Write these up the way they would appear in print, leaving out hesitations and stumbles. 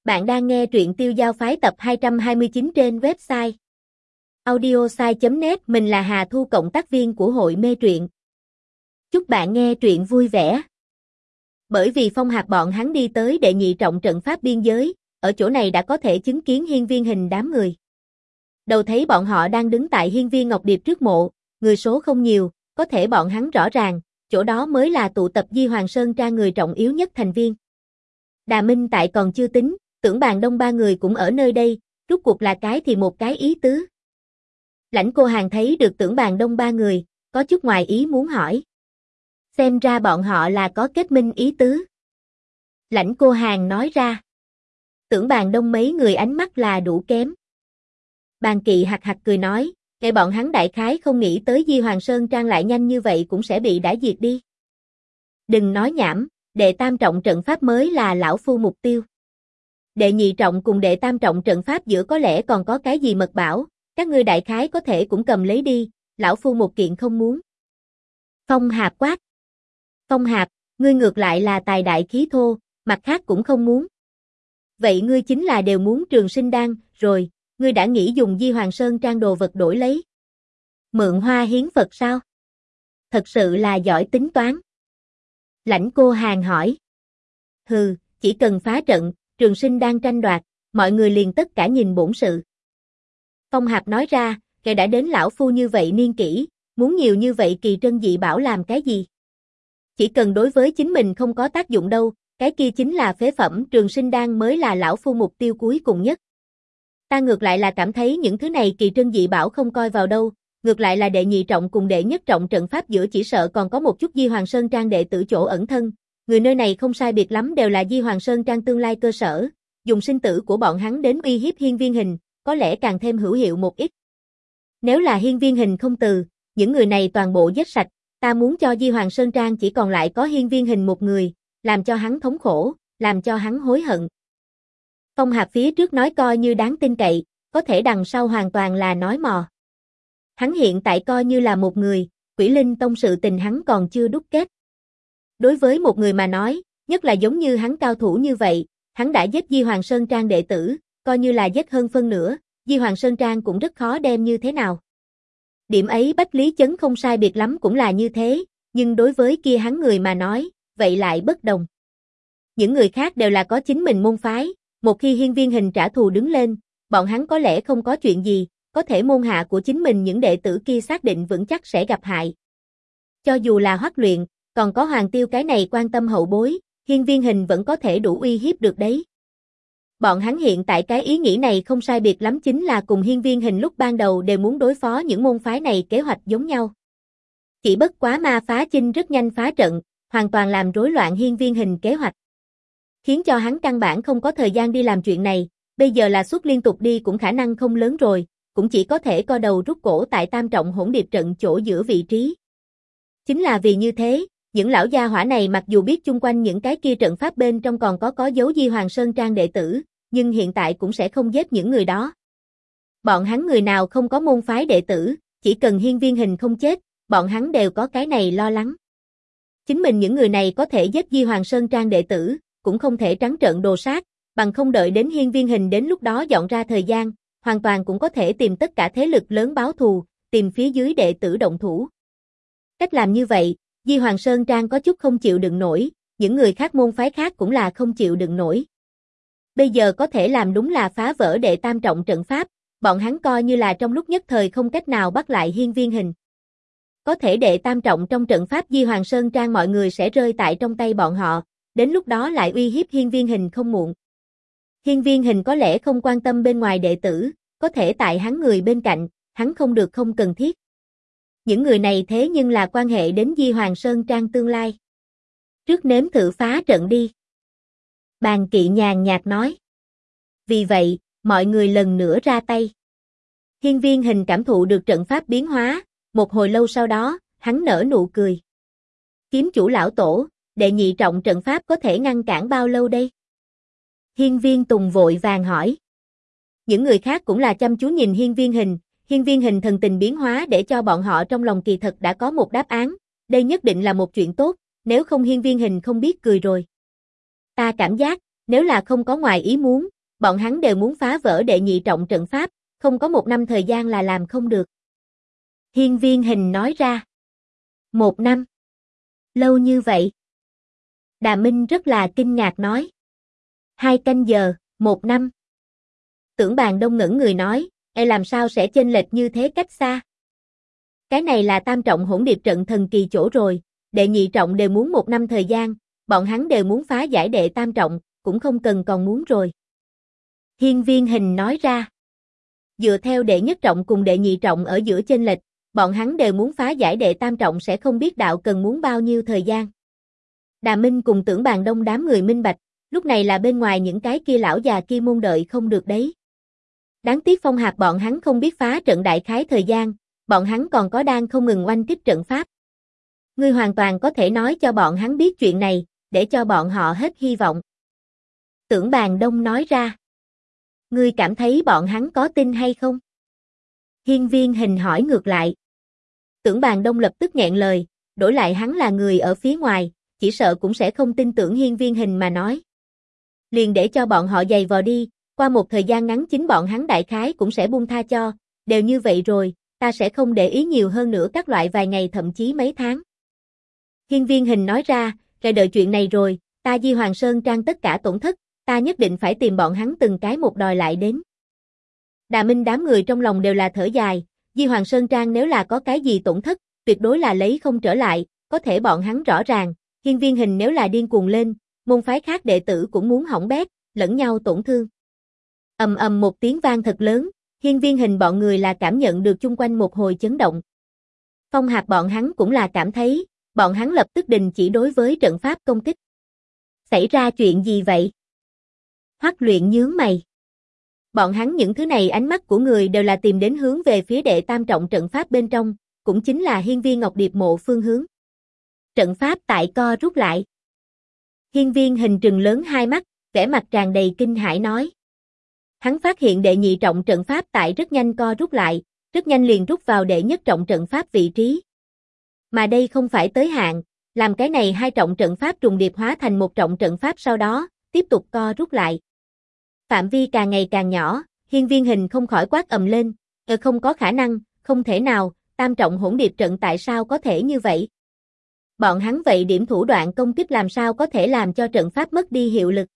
Bạn đang nghe truyện Tiêu Giao Phái tập 229 trên website audiosai.net. Mình là Hà Thu, cộng tác viên của hội mê truyện. Chúc bạn nghe truyện vui vẻ. Bởi vì Phong Hạp bọn hắn đi tới đệ nhị trọng trận pháp biên giới, ở chỗ này đã có thể chứng kiến hiên viên hình đám người. Đầu thấy bọn họ đang đứng tại hiên viên Ngọc Điệp trước mộ, người số không nhiều, có thể bọn hắn rõ ràng, chỗ đó mới là tụ tập Di Hoàng Sơn Trang người trọng yếu nhất thành viên. Đà Minh tại còn chưa tính, Tưởng Bàn Đông ba người cũng ở nơi đây, rút cuộc là cái thì một cái ý tứ. Lãnh Cô Hàn thấy được Tưởng Bàn Đông ba người, có chút ngoài ý muốn hỏi. Xem ra bọn họ là có kết minh ý tứ. Lãnh Cô Hàn nói ra. Tưởng Bàn Đông mấy người ánh mắt là đủ kém. Bàn Kỵ hạc hạc cười nói, kể bọn hắn đại khái không nghĩ tới Di Hoàng Sơn Trang lại nhanh như vậy cũng sẽ bị đã diệt đi. Đừng nói nhảm, đệ tam trọng trận pháp mới là lão phu mục tiêu. Đệ nhị trọng cùng đệ tam trọng trận pháp giữa có lẽ còn có cái gì mật bảo, các ngươi đại khái có thể cũng cầm lấy đi, lão phu một kiện không muốn. Phong Hạp quát. Phong Hạp, ngươi ngược lại là tài đại khí thô, mặt khác cũng không muốn. Vậy ngươi chính là đều muốn Trường Sinh Đan, rồi, ngươi đã nghĩ dùng Di Hoàng Sơn Trang đồ vật đổi lấy. Mượn hoa hiến Phật sao? Thật sự là giỏi tính toán. Lãnh Cô Hàn hỏi. Hừ, chỉ cần phá trận, Trường Sinh đang tranh đoạt, mọi người liền tất cả nhìn bổn sự. Phong Hạp nói ra, kẻ đã đến lão phu như vậy niên kỷ, muốn nhiều như vậy kỳ trân dị bảo làm cái gì? Chỉ cần đối với chính mình không có tác dụng đâu, cái kia chính là phế phẩm, Trường Sinh Đan mới là lão phu mục tiêu cuối cùng nhất. Ta ngược lại là cảm thấy những thứ này kỳ trân dị bảo không coi vào đâu, ngược lại là đệ nhị trọng cùng đệ nhất trọng trận pháp giữa chỉ sợ còn có một chút Di Hoàng Sơn Trang đệ tử chỗ ẩn thân. Người nơi này không sai biệt lắm đều là Di Hoàng Sơn Trang tương lai cơ sở, dùng sinh tử của bọn hắn đến uy hiếp hiên viên hình, có lẽ càng thêm hữu hiệu một ít. Nếu là hiên viên hình không từ, những người này toàn bộ giết sạch, ta muốn cho Di Hoàng Sơn Trang chỉ còn lại có hiên viên hình một người, làm cho hắn thống khổ, làm cho hắn hối hận. Phong Hạp phía trước nói coi như đáng tin cậy, có thể đằng sau hoàn toàn là nói mò. Hắn hiện tại coi như là một người, Quỷ Linh Tông sự tình hắn còn chưa đúc kết. Đối với một người mà nói, nhất là giống như hắn cao thủ như vậy, hắn đã giết Di Hoàng Sơn Trang đệ tử, coi như là giết hơn phân nửa, Di Hoàng Sơn Trang cũng rất khó đem như thế nào. Điểm ấy Bách Lý Chấn không sai biệt lắm cũng là như thế, nhưng đối với kia hắn người mà nói, vậy lại bất đồng. Những người khác đều là có chính mình môn phái, một khi hiên viên hình trả thù đứng lên, bọn hắn có lẽ không có chuyện gì, có thể môn hạ của chính mình những đệ tử kia xác định vững chắc sẽ gặp hại. Cho dù là Hoắc Luyện, còn có Hoàng Tiêu cái này quan tâm hậu bối, hiên viên hình vẫn có thể đủ uy hiếp được đấy. Bọn hắn hiện tại cái ý nghĩ này không sai biệt lắm, chính là cùng hiên viên hình lúc ban đầu đều muốn đối phó những môn phái này kế hoạch giống nhau. Chỉ bất quá Ma Phá Chinh rất nhanh phá trận, hoàn toàn làm rối loạn hiên viên hình kế hoạch. Khiến cho hắn căn bản không có thời gian đi làm chuyện này, bây giờ là suốt liên tục đi cũng khả năng không lớn rồi, cũng chỉ có thể co đầu rút cổ tại tam trọng hỗn điệp trận chỗ giữa vị trí. Chính là vì như thế, những lão gia hỏa này mặc dù biết chung quanh những cái kia trận pháp bên trong còn có dấu Di Hoàng Sơn Trang đệ tử, nhưng hiện tại cũng sẽ không giết những người đó. Bọn hắn người nào không có môn phái đệ tử, chỉ cần hiên viên hình không chết, bọn hắn đều có cái này lo lắng. Chính mình những người này có thể giết Di Hoàng Sơn Trang đệ tử, cũng không thể trắng trợn đồ sát, bằng không đợi đến hiên viên hình đến lúc đó dọn ra thời gian, hoàn toàn cũng có thể tìm tất cả thế lực lớn báo thù, tìm phía dưới đệ tử động thủ. Cách làm như vậy, Di Hoàng Sơn Trang có chút không chịu đựng nổi, những người khác môn phái khác cũng là không chịu đựng nổi. Bây giờ có thể làm đúng là phá vỡ đệ tam trọng trận pháp, bọn hắn coi như là trong lúc nhất thời không cách nào bắt lại hiên viên hình. Có thể đệ tam trọng trong trận pháp Di Hoàng Sơn Trang mọi người sẽ rơi tại trong tay bọn họ, đến lúc đó lại uy hiếp hiên viên hình không muộn. Hiên viên hình có lẽ không quan tâm bên ngoài đệ tử, có thể tại hắn người bên cạnh, hắn không được không cần thiết. Những người này thế nhưng là quan hệ đến Di Hoàng Sơn Trang tương lai. Trước nếm thử phá trận đi. Bàn Kỵ nhàn nhạt nói. Vì vậy, mọi người lần nữa ra tay. Hiên viên hình cảm thụ được trận pháp biến hóa, một hồi lâu sau đó, hắn nở nụ cười. Kiếm chủ lão tổ, đệ nhị trọng trận pháp có thể ngăn cản bao lâu đây? Hiên viên Tùng vội vàng hỏi. Những người khác cũng là chăm chú nhìn hiên viên hình thần tình biến hóa để cho bọn họ trong lòng kỳ thật đã có một đáp án, đây nhất định là một chuyện tốt, nếu không hiên viên hình không biết cười rồi. Ta cảm giác, Nếu là không có ngoài ý muốn, bọn hắn đều muốn phá vỡ đệ nhị trọng trận pháp, không có 1 năm thời gian là làm không được. Hiên Viên Hình nói ra. 1 năm? Lâu như vậy? Đà Minh rất là kinh ngạc nói. 2 canh giờ, 1 năm. Tưởng Bàn Đông ngẩn người nói, làm sao sẽ chênh lệch như thế cách xa? Cái này là tam trọng hỗn điệp trận thần kỳ chỗ rồi, đệ nhị trọng đều muốn 1 năm thời gian, bọn hắn đều muốn phá giải đệ tam trọng, cũng không cần còn muốn rồi. Hiên Viên Hình nói ra. Dựa theo đệ nhất trọng cùng đệ nhị trọng ở giữa chênh lệch, bọn hắn đều muốn phá giải đệ tam trọng sẽ không biết đạo cần muốn bao nhiêu thời gian. Đà Minh cùng Tưởng Bàn Đông đám người minh bạch, lúc này là bên ngoài những cái kia lão già kia môn đợi không được đấy. Đáng tiếc Phong Hạp bọn hắn không biết phá trận đại khái thời gian, bọn hắn còn có đang không ngừng oanh kích trận pháp. Ngươi hoàn toàn có thể nói cho bọn hắn biết chuyện này, để cho bọn họ hết hy vọng. Tưởng Bàn Đông nói ra. Ngươi cảm thấy bọn hắn có tin hay không? Hiên Viên Hình hỏi ngược lại. Tưởng Bàn Đông lập tức nghẹn lời, đổi lại hắn là người ở phía ngoài, chỉ sợ cũng sẽ không tin tưởng Hiên Viên Hình mà nói. Liền để cho bọn họ giày vò đi, qua một thời gian ngắn chính bọn hắn đại khái cũng sẽ buông tha cho, đều như vậy rồi, ta sẽ không để ý nhiều hơn nữa các loại vài ngày thậm chí mấy tháng. Hiên Viên Hình nói ra, rồi đợi chuyện này rồi, ta Di Hoàng Sơn Trang tất cả tổn thất, ta nhất định phải tìm bọn hắn từng cái một đòi lại đến. Đà Minh đám người trong lòng đều là thở dài, Di Hoàng Sơn Trang nếu là có cái gì tổn thất, tuyệt đối là lấy không trở lại, có thể bọn hắn rõ ràng, Hiên Viên Hình nếu là điên cuồng lên, môn phái khác đệ tử cũng muốn hỏng bét, lẫn nhau tổn thương. Ầm ầm một tiếng vang thật lớn, Hiên Viên Hình bọn người là cảm nhận được chung quanh một hồi chấn động. Phong Hạp bọn hắn cũng là cảm thấy, bọn hắn lập tức đình chỉ đối với trận pháp công kích. Xảy ra chuyện gì vậy? Hoắc Luyện nhướng mày. Bọn hắn những thứ này ánh mắt của người đều là tìm đến hướng về phía đệ tam trọng trận pháp bên trong, cũng chính là Hiên Viên Ngọc Điệp mộ phương hướng. Trận pháp tại co rút lại. Hiên Viên Hình trừng lớn hai mắt, vẻ mặt tràn đầy kinh hãi nói. Hắn phát hiện đệ nhị trọng trận pháp tại rất nhanh co rút lại, rất nhanh liền rút vào đệ nhất trọng trận pháp vị trí. Mà đây không phải tới hạn, làm cái này 2 trọng trận pháp trùng điệp hóa thành 1 trọng trận pháp sau đó, tiếp tục co rút lại. Phạm vi càng ngày càng nhỏ, Hiên Viên Hình không khỏi quát ầm lên, không có khả năng, không thể nào, tam trọng hỗn điệp trận tại sao có thể như vậy? Bọn hắn vậy điểm thủ đoạn công kích làm sao có thể làm cho trận pháp mất đi hiệu lực?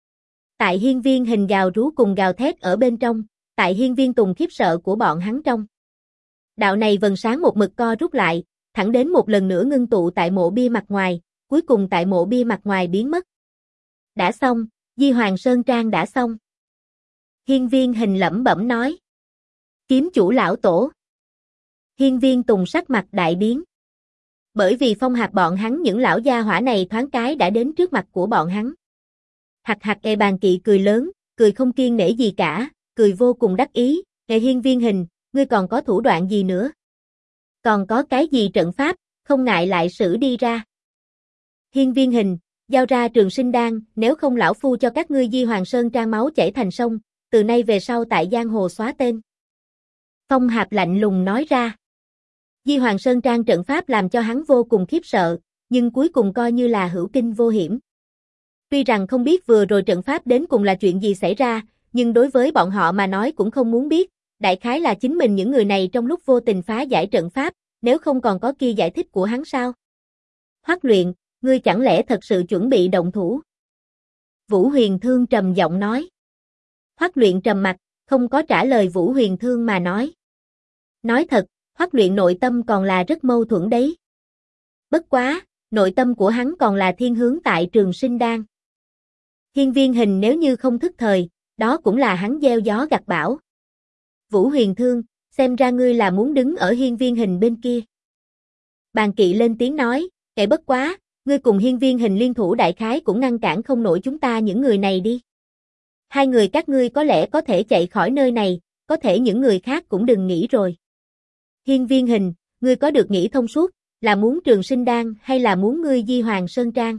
Tại Hiên Viên Hình gào rú cùng gào thét ở bên trong, tại Hiên Viên Tùng khiếp sợ của bọn hắn trong. Đạo này vầng sáng một mực co rút lại, thẳng đến một lần nữa ngưng tụ tại mộ bia mặt ngoài, cuối cùng tại mộ bia mặt ngoài biến mất. Đã xong, Di Hoàng Sơn Trang đã xong. Hiên Viên Hình lẩm bẩm nói. Kiếm chủ lão tổ. Hiên Viên Tùng sắc mặt đại biến. Bởi vì Phong Hạp bọn hắn những lão gia hỏa này thoáng cái đã đến trước mặt của bọn hắn. Hạc hạc Bàn Kỵ cười lớn, cười không kiêng nể gì cả, cười vô cùng đắc ý, Hiên Viên Hình, ngươi còn có thủ đoạn gì nữa? Còn có cái gì trận pháp, không ngại lại sử đi ra. Hiên Viên Hình, giao ra Trường Sinh Đan, nếu không lão phu cho các ngươi Di Hoàng Sơn Trang máu chảy thành sông, từ nay về sau tại giang hồ xóa tên. Phong Hạp lạnh lùng nói ra. Di Hoàng Sơn Trang trận pháp làm cho hắn vô cùng khiếp sợ, nhưng cuối cùng coi như là hữu kinh vô hiểm. Tuy rằng không biết vừa rồi trận pháp đến cùng là chuyện gì xảy ra, nhưng đối với bọn họ mà nói cũng không muốn biết, đại khái là chính mình những người này trong lúc vô tình phá giải trận pháp, nếu không còn có kia giải thích của hắn sao? Hoắc Luyện, ngươi chẳng lẽ thật sự chuẩn bị động thủ? Vũ Huyền Thương trầm giọng nói. Hoắc Luyện trầm mặt, không có trả lời Vũ Huyền Thương mà nói. Nói thật, Hoắc Luyện nội tâm còn là rất mâu thuẫn đấy. Bất quá, nội tâm của hắn còn là thiên hướng tại Trường Sinh Đan. Hiên Viên Hình nếu như không thức thời, đó cũng là hắn gieo gió gặt bão. Vũ Huyền Thương, xem ra ngươi là muốn đứng ở Hiên Viên Hình bên kia. Bàn Kỵ lên tiếng nói, bất quá, ngươi cùng Hiên Viên Hình liên thủ đại khái cũng ngăn cản không nổi chúng ta những người này đi. 2 người các ngươi có lẽ có thể chạy khỏi nơi này, có thể những người khác cũng đừng nghĩ rồi. Hiên Viên Hình, ngươi có được nghĩ thông suốt, là muốn Trường Sinh Đan hay là muốn ngươi Di Hoàng Sơn Trang?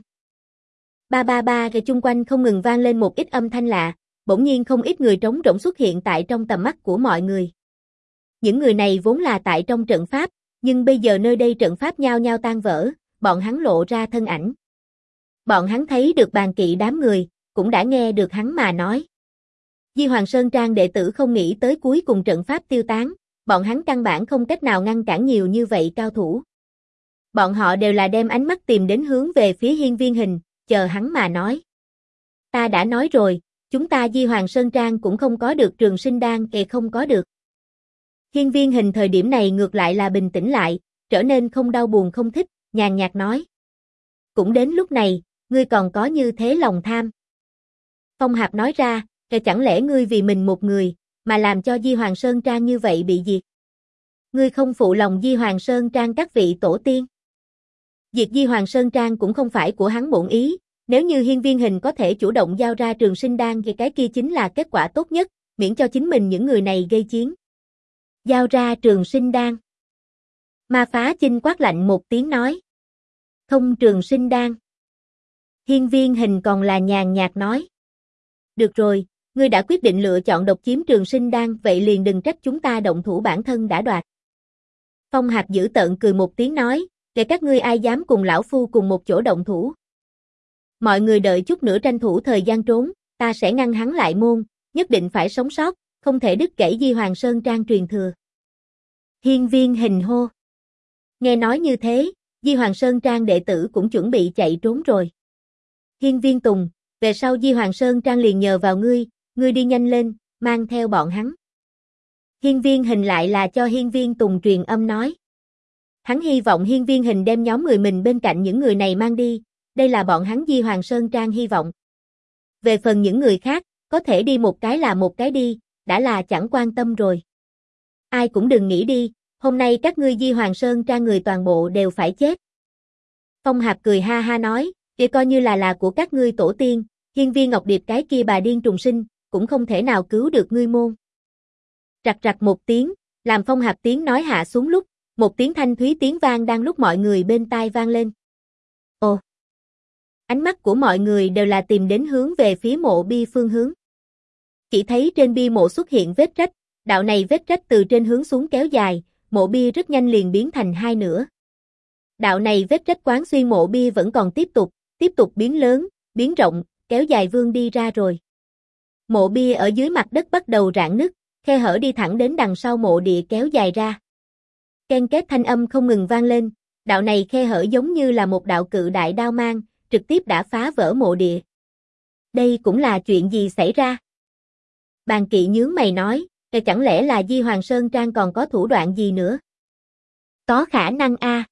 Ba ba ba rồi chung quanh không ngừng vang lên một ít âm thanh lạ, bỗng nhiên không ít người trống rỗng xuất hiện tại trong tầm mắt của mọi người. Những người này vốn là tại trong trận pháp, nhưng bây giờ nơi đây trận pháp nhao nhao tan vỡ, bọn hắn lộ ra thân ảnh. Bọn hắn thấy được Bàn Kỵ đám người, cũng đã nghe được hắn mà nói. Di Hoàng Sơn Trang đệ tử không nghĩ tới cuối cùng trận pháp tiêu tán, bọn hắn căn bản không cách nào ngăn cản nhiều như vậy cao thủ. Bọn họ đều là đem ánh mắt tìm đến hướng về phía Hiên Viên Hình, chờ hắn mà nói. Ta đã nói rồi, chúng ta Di Hoàng Sơn Trang cũng không có được Trường Sinh Đan, không có được. Hiên Viên Hình thời điểm này ngược lại là bình tĩnh lại, trở nên không đau buồn không thích, nhàn nhạt nói. Cũng đến lúc này, ngươi còn có như thế lòng tham. Phong Hạp nói ra, chẳng lẽ ngươi vì mình một người, mà làm cho Di Hoàng Sơn Trang như vậy bị diệt? Ngươi không phụ lòng Di Hoàng Sơn Trang các vị tổ tiên. Diệt Di Hoàng Sơn Trang cũng không phải của hắn bổn ý, nếu như Hiên Viên Hình có thể chủ động giao ra Trường Sinh Đan thì cái kia chính là kết quả tốt nhất, miễn cho chính mình những người này gây chiến. Giao ra Trường Sinh Đan. Ma Phá Chinh quát lạnh một tiếng nói. Không Trường Sinh Đan. Hiên Viên Hình còn là nhàn nhạt nói. Được rồi, ngươi đã quyết định lựa chọn độc chiếm Trường Sinh Đan, vậy liền đừng trách chúng ta động thủ, bản thân đã đoạt. Phong Hạp dữ tợn cười một tiếng nói, để các ngươi ai dám cùng lão phu cùng một chỗ động thủ. Mọi người đợi chút nữa tranh thủ thời gian trốn, ta sẽ ngăn hắn lại môn, nhất định phải sống sót, không thể đứt gãy Di Hoàng Sơn Trang truyền thừa. Hiên Viên Hình hô. Nghe nói như thế, Di Hoàng Sơn Trang đệ tử cũng chuẩn bị chạy trốn rồi. Hiên Viên Tùng, về sau Di Hoàng Sơn Trang liền nhờ vào ngươi đi nhanh lên, mang theo bọn hắn. Hiên Viên Hình lại là cho Hiên Viên Tùng truyền âm nói. Hắn hy vọng Hiên Viên Hình đem nhóm người mình bên cạnh những người này mang đi, đây là bọn hắn Di Hoàng Sơn Trang hy vọng. Về phần những người khác, có thể đi một cái là một cái đi, đã là chẳng quan tâm rồi. Ai cũng đừng nghĩ đi, hôm nay các ngươi Di Hoàng Sơn Trang người toàn bộ đều phải chết. Phong Hạp cười ha ha nói, kia coi như là của các ngươi tổ tiên, Hiên Viên Ngọc Điệp cái kia bà điên trùng sinh, cũng không thể nào cứu được ngươi môn. Rặc rặc một tiếng, làm Phong Hạp tiếng nói hạ xuống lúc, một tiếng thanh thúy tiếng vang đang lúc mọi người bên tai vang lên. Ồ! Ánh mắt của mọi người đều là tìm đến hướng về phía mộ bia phương hướng. Chỉ thấy trên bia mộ xuất hiện vết rách, đạo này vết rách từ trên hướng xuống kéo dài, mộ bia rất nhanh liền biến thành hai nửa. Đạo này vết rách quán xuyên mộ bia vẫn còn tiếp tục biến lớn, biến rộng, kéo dài vươn đi ra rồi. Mộ bia ở dưới mặt đất bắt đầu rạn nứt, khe hở đi thẳng đến đằng sau mộ địa kéo dài ra. Ken két thanh âm không ngừng vang lên, đạo này khe hở giống như là một đạo cự đại đao mang, trực tiếp đã phá vỡ mộ địa. Đây cũng là chuyện gì xảy ra? Bàn Kỵ nhướng mày nói, chẳng lẽ là Di Hoàng Sơn Trang còn có thủ đoạn gì nữa? Có khả năng a.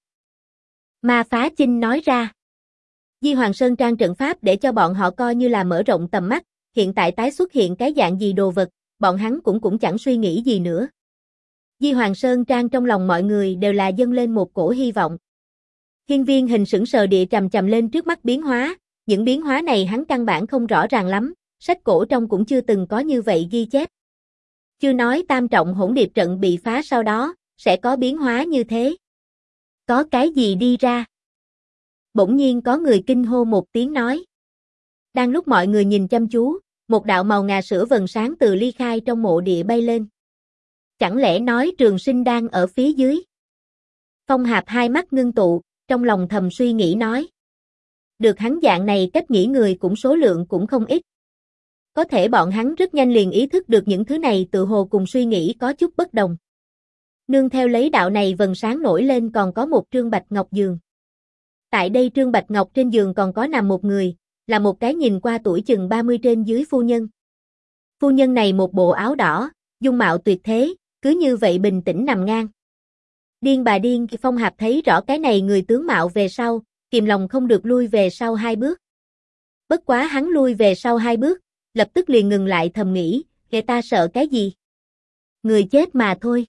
Ma Phá Chinh nói ra. Di Hoàng Sơn Trang trận pháp để cho bọn họ coi như là mở rộng tầm mắt, hiện tại tái xuất hiện cái dạng gì đồ vật, bọn hắn cũng chẳng suy nghĩ gì nữa. Di Hoàng Sơn Trang trong lòng mọi người đều là dâng lên một cổ hy vọng. Hiên Viên Hình sững sờ địa trầm trầm lên trước mắt biến hóa, những biến hóa này hắn căn bản không rõ ràng lắm, sách cổ trong cũng chưa từng có như vậy ghi chép. Chưa nói tam trọng hỗn điệp trận bị phá sau đó, sẽ có biến hóa như thế. Có cái gì đi ra? Bỗng nhiên có người kinh hô một tiếng nói. Đang lúc mọi người nhìn chăm chú, một đạo màu ngà sữa vầng sáng từ ly khai trong mộ địa bay lên. Chẳng lẽ nói Trường Sinh đang ở phía dưới? Phong Hạp hai mắt ngưng tụ, trong lòng thầm suy nghĩ nói. Được hắn dạng này cách nghĩ người cũng số lượng cũng không ít. Có thể bọn hắn rất nhanh liền ý thức được những thứ này tự hồ cùng suy nghĩ có chút bất đồng. Nương theo lấy đạo này vầng sáng nổi lên còn có một trương bạch ngọc giường. Tại đây trương bạch ngọc trên giường còn có nằm một người, là một cái nhìn qua tuổi chừng 30 trên dưới phu nhân. Phu nhân này một bộ áo đỏ, dung mạo tuyệt thế, cứ như vậy bình tĩnh nằm ngang. Điên bà điên, Phong Hạp thấy rõ cái này người tướng mạo về sau, kìm lòng không được lui về sau hai bước. Bất quá hắn lui về sau hai bước, lập tức liền ngừng lại thầm nghĩ, kẻ ta sợ cái gì? Người chết mà thôi.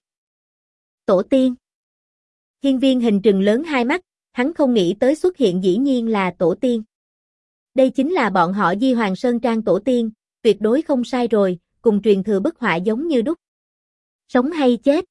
Tổ tiên. Hiên Viên Hình trừng lớn hai mắt, hắn không nghĩ tới xuất hiện dĩ nhiên là tổ tiên. Đây chính là bọn họ Di Hoàng Sơn Trang tổ tiên, tuyệt đối không sai rồi, cùng truyền thừa bức họa giống như đúc. Sống hay chết?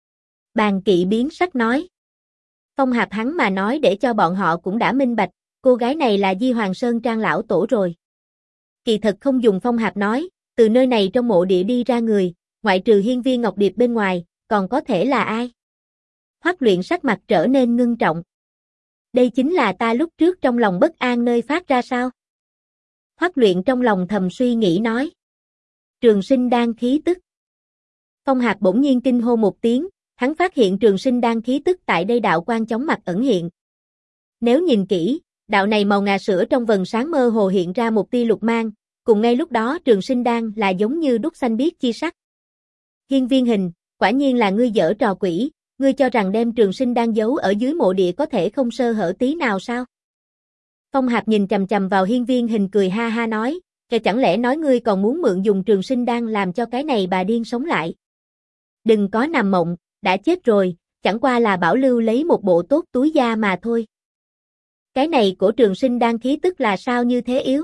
Bàn Kỵ biến sắc nói. Phong Hạp hắn mà nói để cho bọn họ cũng đã minh bạch, cô gái này là Di Hoàng Sơn Trang lão tổ rồi. Kỳ thật không dùng Phong Hạp nói, từ nơi này trong mộ địa đi ra người, ngoại trừ Hiên Viên Ngọc Điệp bên ngoài, còn có thể là ai? Hoắc Luyện sắc mặt trở nên ngưng trọng. Đây chính là ta lúc trước trong lòng bất an nơi phát ra sao? Hoắc Luyện trong lòng thầm suy nghĩ nói. Trường sinh đan khí tức. Phong Hạc bỗng nhiên kinh hô một tiếng, hắn phát hiện trường sinh đan khí tức tại đây đạo quang chóng mặt ẩn hiện. Nếu nhìn kỹ, đạo này màu ngà sữa trong vầng sáng mơ hồ hiện ra một tia lục mang, cùng ngay lúc đó trường sinh đan là giống như đúc xanh biếc chi sắc. Hiên Viên Hình, quả nhiên là ngươi giở trò quỷ, ngươi cho rằng đem trường sinh đan giấu ở dưới mộ địa có thể không sơ hở tí nào sao? Phong Hạc nhìn chằm chằm vào Hiên Viên Hình cười ha ha nói, chẳng lẽ nói ngươi còn muốn mượn dùng trường sinh đan làm cho cái này bà điên sống lại? Đừng có nằm mộng, đã chết rồi, chẳng qua là bảo lưu lấy một bộ tốt túi da mà thôi. Cái này của trường sinh đan khí tức là sao như thế yếu?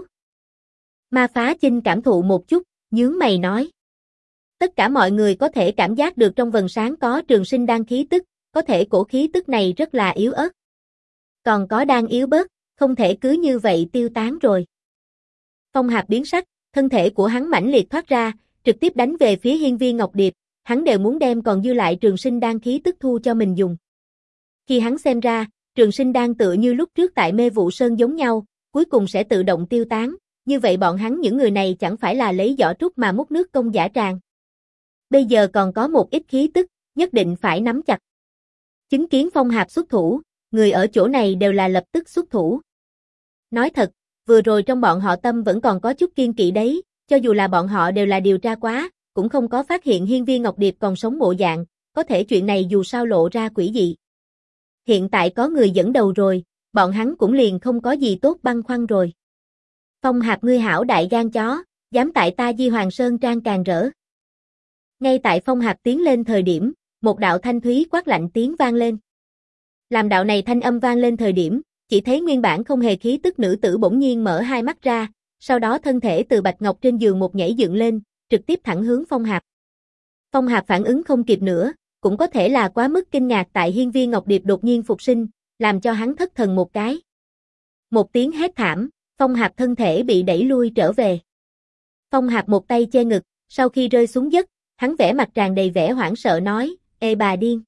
Ma Phá Chinh cảm thụ một chút, nhướng mày nói. Tất cả mọi người có thể cảm giác được trong vầng sáng có trường sinh đan khí tức, có thể cổ khí tức này rất là yếu ớt. Còn có đan yếu bớt, không thể cứ như vậy tiêu tán rồi. Phong Hạc biến sắc, thân thể của hắn mãnh liệt thoát ra, trực tiếp đánh về phía Hiên Viên Ngọc Điệp, hắn đều muốn đem còn dư lại trường sinh đan khí tức thu cho mình dùng. Khi hắn xem ra, trường sinh đan tựa như lúc trước tại Mê Vụ Sơn giống nhau, cuối cùng sẽ tự động tiêu tán, như vậy bọn hắn những người này chẳng phải là lấy giỏ trúc mà múc nước công dã tràng. Bây giờ còn có một ít khí tức, nhất định phải nắm chặt. Chứng kiến Phong Hạc xuất thủ, người ở chỗ này đều là lập tức xuất thủ. Nói thật, vừa rồi trong bọn họ tâm vẫn còn có chút kiên kỵ đấy, cho dù là bọn họ đều là điều tra quá, cũng không có phát hiện Hiên Viên Ngọc Điệp còn sống bộ dạng, có thể chuyện này dù sao lộ ra quỷ dị. Hiện tại có người dẫn đầu rồi, bọn hắn cũng liền không có gì tốt băn khoăn rồi. Phong Hạc ngươi hảo đại gan chó, dám tại ta Di Hoàng Sơn Trang càn rỡ. Ngay tại Phong Hạc tiến lên thời điểm, một đạo thanh thúy quát lạnh tiếng vang lên. Làm đạo này thanh âm vang lên thời điểm, chỉ thấy nguyên bản không hề khí tức nữ tử bỗng nhiên mở hai mắt ra, sau đó thân thể từ bạch ngọc trên giường một nhảy dựng lên, trực tiếp thẳng hướng Phong Hạc. Phong Hạc phản ứng không kịp nữa, cũng có thể là quá mức kinh ngạc tại Hiên Viên Ngọc Điệp đột nhiên phục sinh, làm cho hắn thất thần một cái. Một tiếng hét thảm, Phong Hạc thân thể bị đẩy lui trở về. Phong Hạc một tay che ngực, sau khi rơi xuống đất, hắn vẻ mặt tràn đầy vẻ hoảng sợ nói, ê bà điên.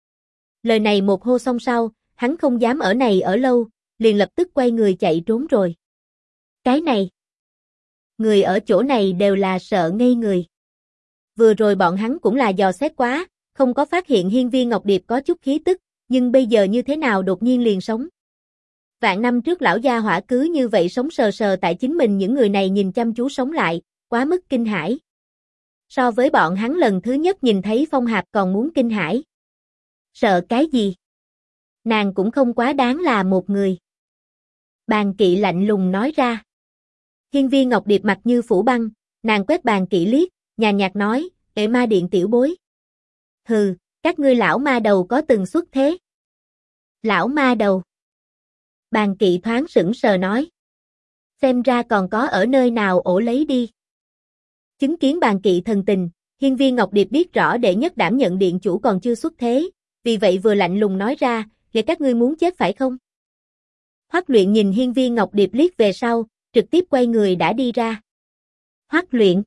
Lời này một hô xong sau, hắn không dám ở này ở lâu, liền lập tức quay người chạy trốn rồi. Cái này, người ở chỗ này đều là sợ ngây người. Vừa rồi bọn hắn cũng là dò xét quá, không có phát hiện Hiên Viên Ngọc Điệp có chút khí tức, nhưng bây giờ như thế nào đột nhiên liền sống. Vạn năm trước lão gia hỏa cứ như vậy sống sờ sờ tại chính mình những người này nhìn chăm chú sống lại, quá mức kinh hãi. So với bọn hắn lần thứ nhất nhìn thấy Phong Hạc còn muốn kinh hãi. Sợ cái gì? Nàng cũng không quá đáng là một người. Bàn Kỵ lạnh lùng nói ra. Hiên Viên Ngọc Điệp mặt như phủ băng, nàng quét Bàn Kỵ liếc, nhàn nhạt nói, ệ ma điện tiểu bối. Hừ, các ngươi lão ma đầu có từng xuất thế? Lão ma đầu. Bàn Kỵ thoáng sững sờ nói. Xem ra còn có ở nơi nào ổ lấy đi. Chứng kiến Bàn Kỵ thần tình, Hiên Viên Ngọc Điệp biết rõ đệ nhất đảm nhận điện chủ còn chưa xuất thế, vì vậy vừa lạnh lùng nói ra, vậy các ngươi muốn chết phải không? Hoắc Luyện nhìn Hiên Viên Ngọc Điệp liếc về sau, trực tiếp quay người đã đi ra. Hoắc Luyện.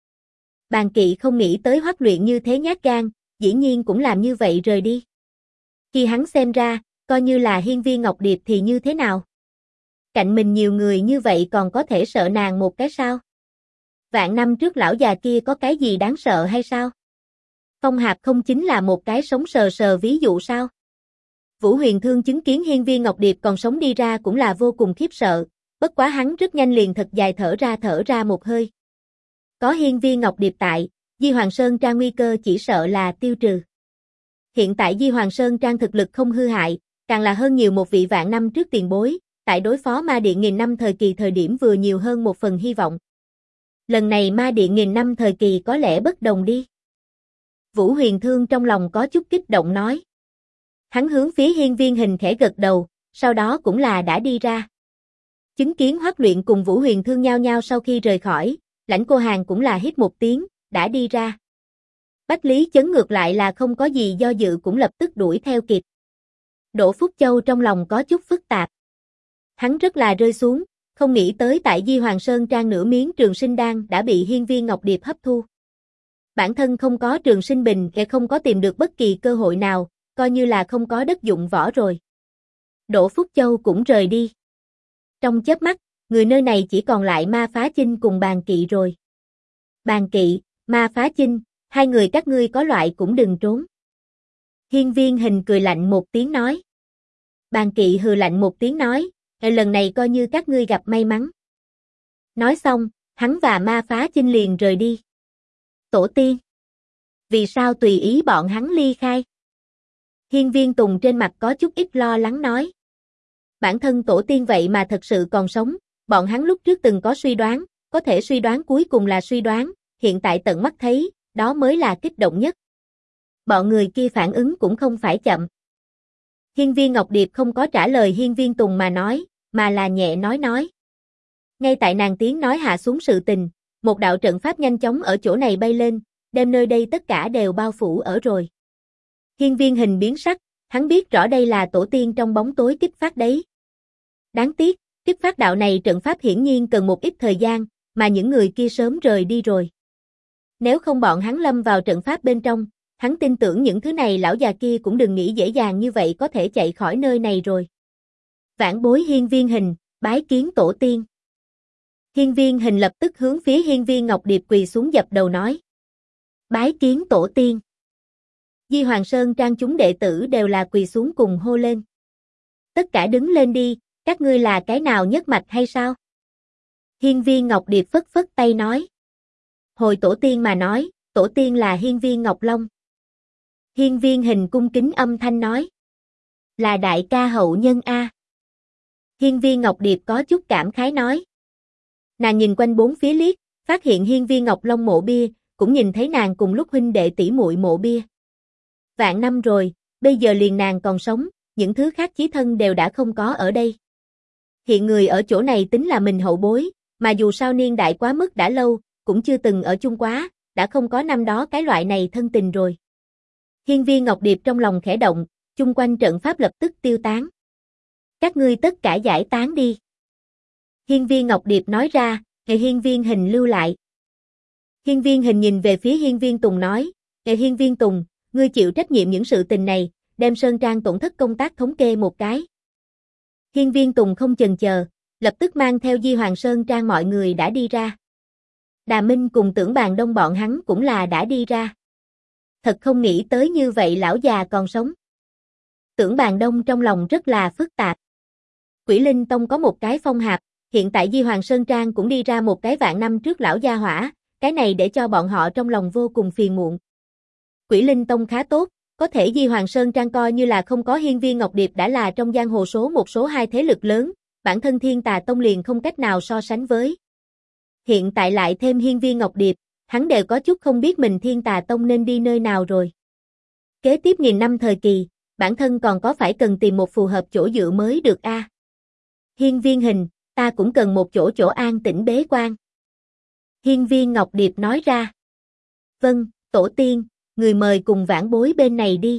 Bàn Kỵ không nghĩ tới Hoắc Luyện như thế nhát gan, dĩ nhiên cũng làm như vậy rời đi. Khi hắn xem ra, coi như là Hiên Viên Ngọc Điệp thì như thế nào? Cạnh mình nhiều người như vậy còn có thể sợ nàng một cái sao? Vạn năm trước lão già kia có cái gì đáng sợ hay sao? Phong Hạc không chính là một cái sống sờ sờ ví dụ sao? Vũ Huyền Thương chứng kiến Hiên Viên Ngọc Điệp còn sống đi ra cũng là vô cùng khiếp sợ, bất quá hắn rất nhanh liền thật dài thở ra một hơi. Có Hiên Viên Ngọc Điệp tại, Di Hoàng Sơn Trang nguy cơ chỉ sợ là tiêu trừ. Hiện tại Di Hoàng Sơn Trang thực lực không hư hại, càng là hơn nhiều một vị vạn năm trước tiền bối, tại đối phó ma điện nghìn năm thời kỳ thời điểm vừa nhiều hơn một phần hy vọng. Lần này ma điện nghìn năm thời kỳ có lẽ bất đồng đi. Vũ Huyền Thương trong lòng có chút kích động nói. Hắn hướng phía Hiên Viên Hình khẽ gật đầu, sau đó cũng là đã đi ra. Chứng kiến Hoắc Luyện cùng Vũ Huyền Thương nhao nhao sau khi rời khỏi, Lãnh Cô Hàn cũng là hít một tiếng, đã đi ra. Bách Lý Chấn ngược lại là không có gì do dự cũng lập tức đuổi theo kịp. Đỗ Phúc Châu trong lòng có chút phức tạp. Hắn rất là rơi xuống, không nghĩ tới tại Di Hoàng Sơn Trang nửa miếng trường sinh đan đã bị Hiên Viên Ngọc Điệp hấp thu. Bản thân không có trường sinh bình kẻ không có tìm được bất kỳ cơ hội nào, coi như là không có đất dụng võ rồi. Đỗ Phúc Châu cũng rời đi. Trong chớp mắt, người nơi này chỉ còn lại Ma Phá Chinh cùng Bàn Kỵ rồi. Bàn Kỵ, Ma Phá Chinh, hai người các ngươi có loại cũng đừng trốn. Hiên Viên Hình cười lạnh một tiếng nói. Bàn Kỵ hừ lạnh một tiếng nói, lần này coi như các ngươi gặp may mắn. Nói xong, hắn và Ma Phá Chinh liền rời đi. Tổ tiên. Vì sao tùy ý bọn hắn ly khai? Hiên Viên Tùng trên mặt có chút ít lo lắng nói. Bản thân tổ tiên vậy mà thật sự còn sống, bọn hắn lúc trước từng có suy đoán, có thể suy đoán cuối cùng là suy đoán, hiện tại tận mắt thấy, đó mới là kích động nhất. Bọn người kia phản ứng cũng không phải chậm. Hiên Viên Ngọc Điệp không có trả lời Hiên Viên Tùng mà nói, mà là nhẹ nói. Ngay tại nàng tiếng nói hạ xuống sự tình, một đạo trận pháp nhanh chóng ở chỗ này bay lên, đem nơi đây tất cả đều bao phủ ở rồi. Hiên Viên Hình biến sắc, hắn biết rõ đây là tổ tiên trong bóng tối kích phát đấy. Đáng tiếc, kích phát đạo này trận pháp hiển nhiên cần một ít thời gian, mà những người kia sớm rời đi rồi. Nếu không bọn hắn lâm vào trận pháp bên trong, hắn tin tưởng những thứ này lão già kia cũng đừng nghĩ dễ dàng như vậy có thể chạy khỏi nơi này rồi. Vãn bối Hiên Viên Hình, bái kiến tổ tiên. Hiên Viên Hình lập tức hướng phía Hiên Viên Ngọc Điệp quỳ xuống dập đầu nói. Bái kiến tổ tiên. Di Hoàng Sơn Trang chúng đệ tử đều là quỳ xuống cùng hô lên. Tất cả đứng lên đi, các ngươi là cái nào nhất mạch hay sao? Hiên Viên Ngọc Điệp phất phất tay nói. Hồi tổ tiên mà nói, tổ tiên là Hiên Viên Ngọc Long. Hiên Viên Hình cung kính âm thanh nói. Là đại ca hậu nhân A. Hiên Viên Ngọc Điệp có chút cảm khái nói. Nàng nhìn quanh bốn phía liếc, phát hiện Hiên Viên Ngọc Long mộ bia, cũng nhìn thấy nàng cùng lúc huynh đệ tỷ muội mộ bia. Vạn năm rồi, bây giờ liền nàng còn sống, những thứ khác chí thân đều đã không có ở đây. Hiện người ở chỗ này tính là mình hậu bối, mà dù sao niên đại quá mức đã lâu, cũng chưa từng ở chung quá, đã không có năm đó cái loại này thân tình rồi. Hiên Viên Ngọc Điệp trong lòng khẽ động, chung quanh trận pháp lập tức tiêu tán. Các ngươi tất cả giải tán đi. Hiên Viên Ngọc Điệp nói ra, để Hiên Viên Hình lưu lại. Hiên Viên Hình nhìn về phía Hiên Viên Tùng nói, để Hiên Viên Tùng, ngươi chịu trách nhiệm những sự tình này, đem Sơn Trang tổn thất công tác thống kê một cái. Hiên Viên Tùng không chần chờ, lập tức mang theo Di Hoàng Sơn Trang mọi người đã đi ra. Đà Minh cùng Tưởng Bàn Đông bọn hắn cũng là đã đi ra. Thật không nghĩ tới như vậy lão già còn sống. Tưởng Bàn Đông trong lòng rất là phức tạp. Quỷ Linh Tông có một cái phong hạp, hiện tại Di Hoàng Sơn Trang cũng đi ra một cái vạn năm trước lão gia hỏa, cái này để cho bọn họ trong lòng vô cùng phiền muộn. Quỷ Linh Tông khá tốt, có thể Di Hoàng Sơn Trang coi như là không có Hiên Viên Ngọc Điệp đã là trong giang hồ số một số hai thế lực lớn, bản thân Thiên Tà Tông liền không cách nào so sánh với. Hiện tại lại thêm Hiên Viên Ngọc Điệp, hắn đều có chút không biết mình Thiên Tà Tông nên đi nơi nào rồi. Kế tiếp nghìn năm thời kỳ, bản thân còn có phải cần tìm một phù hợp chỗ dựa mới được a. Hiên Viên Hình, ta cũng cần một chỗ an tĩnh bế quan. Hiên Viên Ngọc Điệp nói ra. Vâng, tổ tiên, người mời cùng vãn bối bên này đi.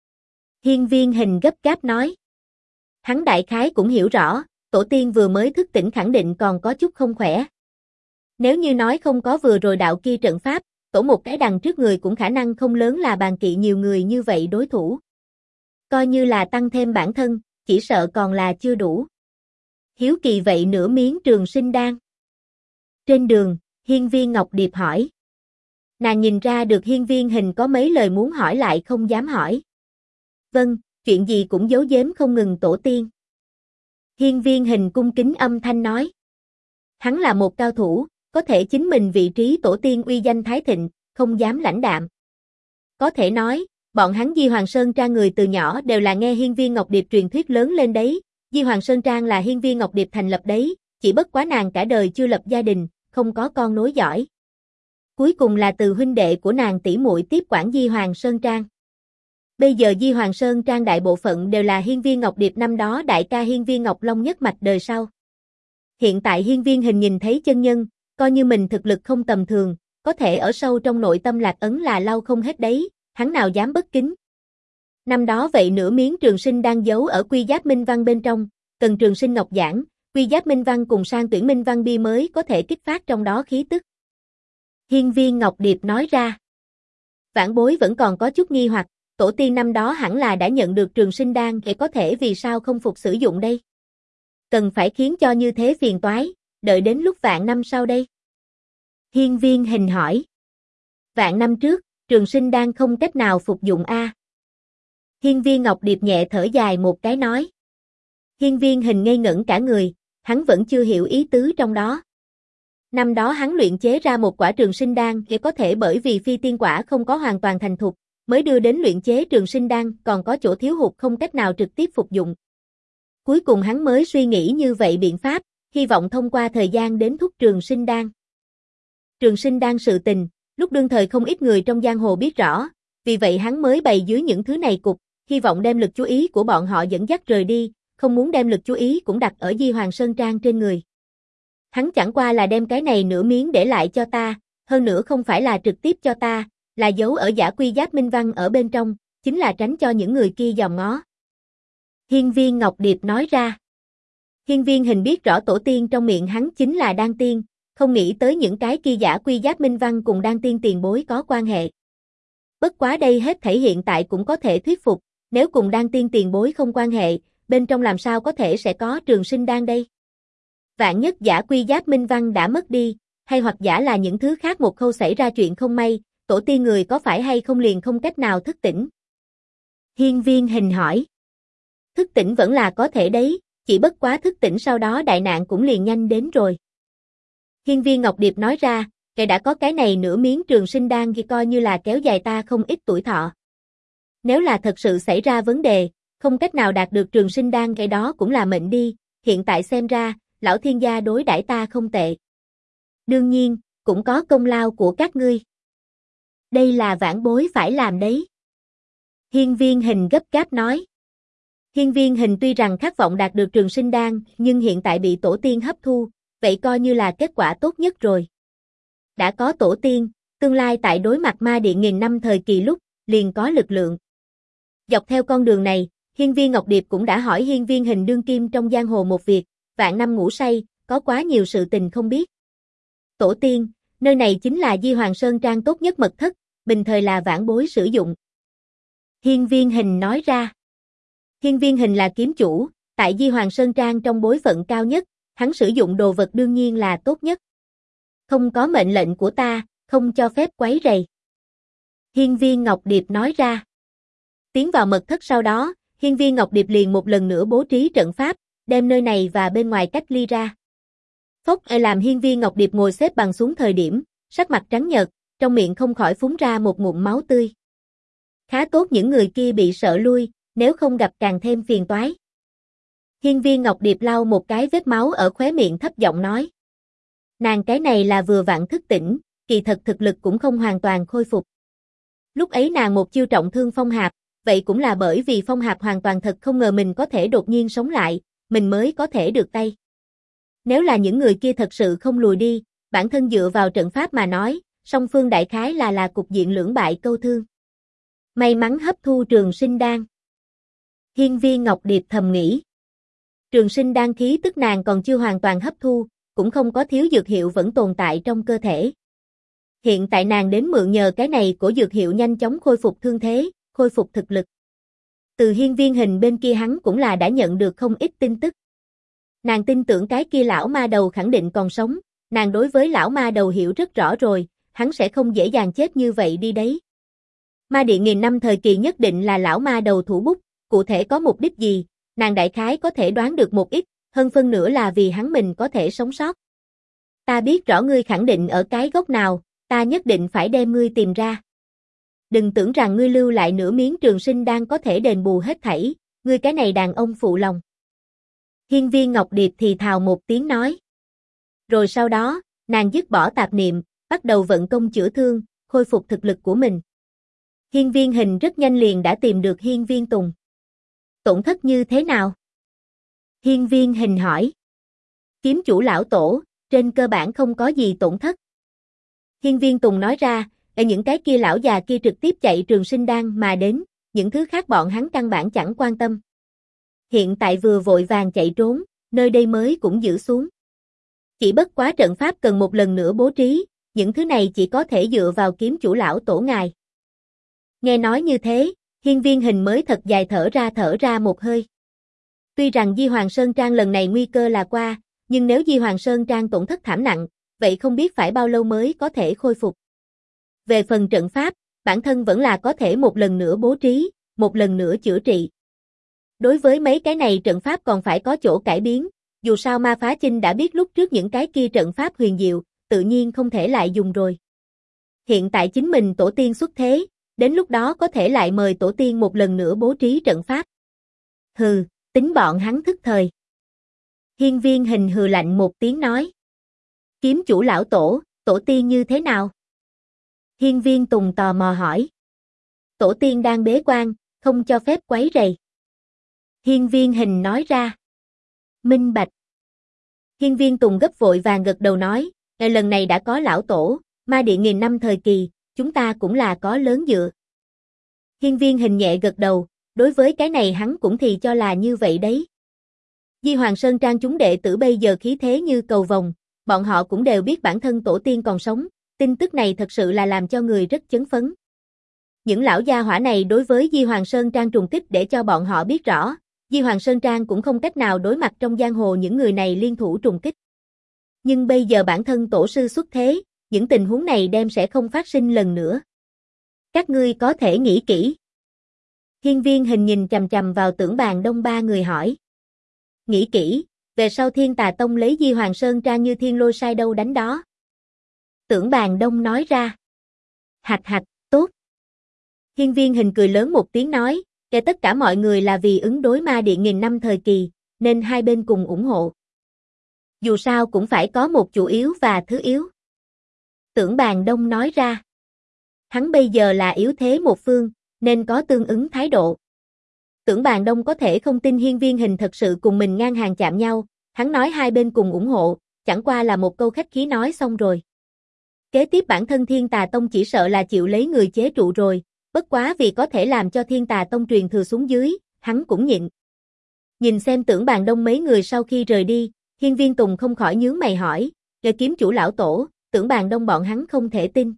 Hiên Viên Hình gấp gáp nói. Hắn đại khái cũng hiểu rõ, tổ tiên vừa mới thức tỉnh khẳng định còn có chút không khỏe. Nếu như nói không có vừa rồi đạo kia trận pháp, tổ một cái đằng trước người cũng khả năng không lớn là Bàn Kỵ nhiều người như vậy đối thủ. Coi như là tăng thêm bản thân, chỉ sợ còn là chưa đủ. Hiếu kỳ vậy nửa miếng trường sinh đan. Trên đường, Hiên Viên Ngọc Điệp hỏi. Nàng nhìn ra được Hiên Viên Hình có mấy lời muốn hỏi lại không dám hỏi. Vâng, chuyện gì cũng giấu giếm không ngừng tổ tiên. Hiên Viên Hình cung kính âm thanh nói. Hắn là một cao thủ, có thể chính mình vị trí tổ tiên uy danh thái thịnh, không dám lãnh đạm. Có thể nói, bọn hắn Di Hoàng Sơn Trang người từ nhỏ đều là nghe Hiên Viên Ngọc Điệp truyền thuyết lớn lên đấy. Di Hoàng Sơn Trang là Hiên Viên Ngọc Điệp thành lập đấy, chỉ bất quá nàng cả đời chưa lập gia đình, không có con nối dõi. Cuối cùng là từ huynh đệ của nàng tỷ muội tiếp quản Di Hoàng Sơn Trang. Bây giờ Di Hoàng Sơn Trang đại bộ phận đều là Hiên Viên Ngọc Điệp năm đó đại ca Hiên Viên Ngọc Long nhất mạch đời sau. Hiện tại Hiên Viên Hình nhìn thấy chân nhân, coi như mình thực lực không tầm thường, có thể ở sâu trong nội tâm lạc ấn là lau không hết đấy, hắn nào dám bất kính. Năm đó vậy nửa miếng trường sinh đang giấu ở quy giáp minh văn bên trong, cần trường sinh ngọc giảng, quy giáp minh văn cùng sang tuyển minh văn bia mới có thể kích phát trong đó khí tức. Hiên Viên Ngọc Điệp nói ra. Vãn bối vẫn còn có chút nghi hoặc, tổ tiên năm đó hẳn là đã nhận được trường sinh đan, để có thể vì sao không phục sử dụng đây? Cần phải khiến cho như thế phiền toái, đợi đến lúc vạn năm sau đây. Hiên Viên Hình hỏi. Vạn năm trước, trường sinh đan không cách nào phục dụng a. Hiên Viên Ngọc Điệp nhẹ thở dài một cái nói. Hiên Viên Hình ngây ngẩn cả người, hắn vẫn chưa hiểu ý tứ trong đó. Năm đó hắn luyện chế ra một quả trường sinh đan để có thể bởi vì phi tiên quả không có hoàn toàn thành thục, mới đưa đến luyện chế trường sinh đan còn có chỗ thiếu hụt không cách nào trực tiếp phục dụng. Cuối cùng hắn mới suy nghĩ như vậy biện pháp, hy vọng thông qua thời gian đến thúc trường sinh đan. Trường sinh đan sự tình, lúc đương thời không ít người trong giang hồ biết rõ, vì vậy hắn mới bày dưới những thứ này cục, hy vọng đem lực chú ý của bọn họ dẫn dắt rời đi, không muốn đem lực chú ý cũng đặt ở Di Hoàng Sơn Trang trên người. Hắn chẳng qua là đem cái này nửa miếng để lại cho ta, hơn nữa không phải là trực tiếp cho ta, là giấu ở giả quy giáp minh văn ở bên trong, chính là tránh cho những người kia dòm ngó. Hiên Viên Ngọc Điệp nói ra. Hiên Viên Hình biết rõ tổ tiên trong miệng hắn chính là đan tiên, không nghĩ tới những cái kia giả quy giáp minh văn cùng đan tiên tiền bối có quan hệ. Bất quá đây hết thảy hiện tại cũng có thể thuyết phục, nếu cùng đan tiên tiền bối không quan hệ, bên trong làm sao có thể sẽ có trường sinh đan đây? Vạn nhất giả quy giáp minh văn đã mất đi, hay hoặc giả là những thứ khác một khâu xảy ra chuyện không may, tổ tiên người có phải hay không liền không cách nào thức tỉnh? Hiên Viên Hình hỏi. Thức tỉnh vẫn là có thể đấy, chỉ bất quá thức tỉnh sau đó đại nạn cũng liền nhanh đến rồi. Hiên Viên Ngọc Điệp nói ra, kẻ đã có cái này nửa miếng trường sinh đan thì coi như là kéo dài ta không ít tuổi thọ. Nếu là thật sự xảy ra vấn đề, không cách nào đạt được trường sinh đan cái đó cũng là mệnh đi, hiện tại xem ra, lão thiên gia đối đãi ta không tệ. Đương nhiên, cũng có công lao của các ngươi. Đây là vãn bối phải làm đấy. Hiên Viên Hình gấp gáp nói. Hiên Viên Hình tuy rằng khát vọng đạt được trường sinh đan, nhưng hiện tại bị tổ tiên hấp thu, vậy coi như là kết quả tốt nhất rồi. Đã có tổ tiên, tương lai tại đối mặt ma điện nghìn năm thời kỳ lúc, liền có lực lượng. Dọc theo con đường này, Hiên Viên Ngọc Điệp cũng đã hỏi Hiên Viên Hình đương kim trong giang hồ một việc, vạn năm ngủ say, có quá nhiều sự tình không biết. Tổ tiên, nơi này chính là Di Hoàng Sơn Trang tốt nhất mật thất, bình thời là vãn bối sử dụng. Hiên Viên Hình nói ra. Hiên Viên Hình là kiếm chủ, tại Di Hoàng Sơn Trang trong bối phận cao nhất, hắn sử dụng đồ vật đương nhiên là tốt nhất. Không có mệnh lệnh của ta, không cho phép quấy rầy. Hiên Viên Ngọc Điệp nói ra. Tiến vào mật thất sau đó, Hiên Viên Ngọc Điệp liền một lần nữa bố trí trận pháp, đem nơi này và bên ngoài cách ly ra. Phốc làm Hiên Viên Ngọc Điệp ngồi xếp bằng xuống thời điểm, sắc mặt trắng nhợt, trong miệng không khỏi phúng ra một ngụm máu tươi. Khá tốt những người kia bị sợ lui, nếu không gặp càng thêm phiền toái. Hiên Viên Ngọc Điệp lau một cái vết máu ở khóe miệng thấp giọng nói. Nàng cái này là vừa vặn thức tỉnh, kỳ thật thực lực cũng không hoàn toàn khôi phục. Lúc ấy nàng một chiêu trọng thương Phong Hạp, vậy cũng là bởi vì Phong Hạp hoàn toàn thật không ngờ mình có thể đột nhiên sống lại, mình mới có thể được tay. Nếu là những người kia thật sự không lùi đi, bản thân dựa vào trận pháp mà nói, song phương đại khái là cục diện lưỡng bại câu thương. May mắn hấp thu trường sinh đan. Hiên Viên Ngọc Điệp thầm nghĩ. Trường sinh đan khí tức nàng còn chưa hoàn toàn hấp thu, cũng không có thiếu dược hiệu vẫn tồn tại trong cơ thể. Hiện tại nàng đến mượn nhờ cái này của dược hiệu nhanh chóng khôi phục thương thế, khôi phục thực lực. Từ Hiên Viên Hình bên kia hắn cũng là đã nhận được không ít tin tức. Nàng tin tưởng cái kia lão ma đầu khẳng định còn sống, nàng đối với lão ma đầu hiểu rất rõ rồi, hắn sẽ không dễ dàng chết như vậy đi đấy. Ma điện nghìn năm thời kỳ nhất định là lão ma đầu thủ bút, cụ thể có mục đích gì, nàng đại khái có thể đoán được một ít, hơn phân nửa là vì hắn mình có thể sống sót. Ta biết rõ ngươi khẳng định ở cái góc nào, ta nhất định phải đem ngươi tìm ra. Đừng tưởng rằng ngươi lưu lại nửa miếng trường sinh đan có thể đền bù hết thảy, ngươi cái này đàn ông phụ lòng. Hiên Viên Ngọc Điệp thì thào một tiếng nói. Rồi sau đó, nàng dứt bỏ tạp niệm, bắt đầu vận công chữa thương, khôi phục thực lực của mình. Hiên Viên Hình rất nhanh liền đã tìm được Hiên Viên Tùng. Tổn thất như thế nào? Hiên Viên Hình hỏi. Kiếm chủ lão tổ, trên cơ bản không có gì tổn thất. Hiên Viên Tùng nói ra, ở những cái kia lão già kia trực tiếp chạy trường sinh đan mà đến, những thứ khác bọn hắn căn bản chẳng quan tâm. Hiện tại vừa vội vàng chạy trốn, nơi đây mới cũng giữ xuống. Chỉ bất quá trận pháp cần một lần nữa bố trí, những thứ này chỉ có thể dựa vào kiếm chủ lão tổ ngài. Nghe nói như thế, Hiên Viên Hình mới thật dài thở ra một hơi. Tuy rằng Di Hoàng Sơn Trang lần này nguy cơ là qua, nhưng nếu Di Hoàng Sơn Trang tổn thất thảm nặng, vậy không biết phải bao lâu mới có thể khôi phục. Về phần trận pháp, bản thân vẫn là có thể một lần nữa bố trí, một lần nữa chữa trị. Đối với mấy cái này trận pháp còn phải có chỗ cải biến, dù sao Ma Phá Chinh đã biết lúc trước những cái kia trận pháp huyền diệu, tự nhiên không thể lại dùng rồi. Hiện tại chính mình tổ tiên xuất thế, đến lúc đó có thể lại mời tổ tiên một lần nữa bố trí trận pháp. Hừ, tính bọn hắn thức thời. Hiên Viên Hình hừ lạnh một tiếng nói. Kiếm chủ lão tổ, tổ tiên như thế nào? Hiên Viên Tùng tò mò hỏi. Tổ tiên đang bế quan, không cho phép quấy rầy. Hiên Viên Hình nói ra. Minh bạch. Hiên Viên Tùng gấp vội vàng gật đầu nói, lần này đã có lão tổ, ma điện nghìn năm thời kỳ, chúng ta cũng là có lớn dựa. Hiên Viên Hình nhẹ gật đầu, đối với cái này hắn cũng thì cho là như vậy đấy. Di Hoàng Sơn Trang chúng đệ tử bây giờ khí thế như cầu vồng, bọn họ cũng đều biết bản thân tổ tiên còn sống, tin tức này thật sự là làm cho người rất chấn phấn. Những lão gia hỏa này đối với Di Hoàng Sơn Trang trùng kích để cho bọn họ biết rõ, Di Hoàng Sơn Trang cũng không cách nào đối mặt trong giang hồ những người này liên thủ trùng kích. Nhưng bây giờ bản thân tổ sư xuất thế, những tình huống này đem sẽ không phát sinh lần nữa. Các ngươi có thể nghĩ kỹ. Hiên Viên Hình nhìn chằm chằm vào Tưởng Bàn Đông ba người hỏi. Nghĩ kỹ, về sau Thiên Tà Tông lấy Di Hoàng Sơn Trang như thiên lôi sai đâu đánh đó. Tưởng Bàn Đông nói ra. Hạch hạch, tốt. Hiên Viên Hình cười lớn một tiếng nói, kể tất cả mọi người là vì ứng đối ma điện nghìn năm thời kỳ, nên hai bên cùng ủng hộ. Dù sao cũng phải có một chủ yếu và thứ yếu. Tưởng Bàn Đông nói ra. Hắn bây giờ là yếu thế một phương, nên có tương ứng thái độ. Tưởng Bàn Đông có thể không tin Hiên Viên Hình thật sự cùng mình ngang hàng chạm nhau, hắn nói hai bên cùng ủng hộ, chẳng qua là một câu khách khí nói xong rồi. Kế tiếp bản thân Thiên Tà Tông chỉ sợ là chịu lấy người chế trụ rồi, bất quá vì có thể làm cho Thiên Tà Tông truyền thừa xuống dưới, hắn cũng nhịn. Nhìn xem Tưởng Bàn Đông mấy người sau khi rời đi, Hiên Viên Tùng không khỏi nhướng mày hỏi, "Ngài kiếm chủ lão tổ, Tưởng Bàn Đông bọn hắn không thể tin."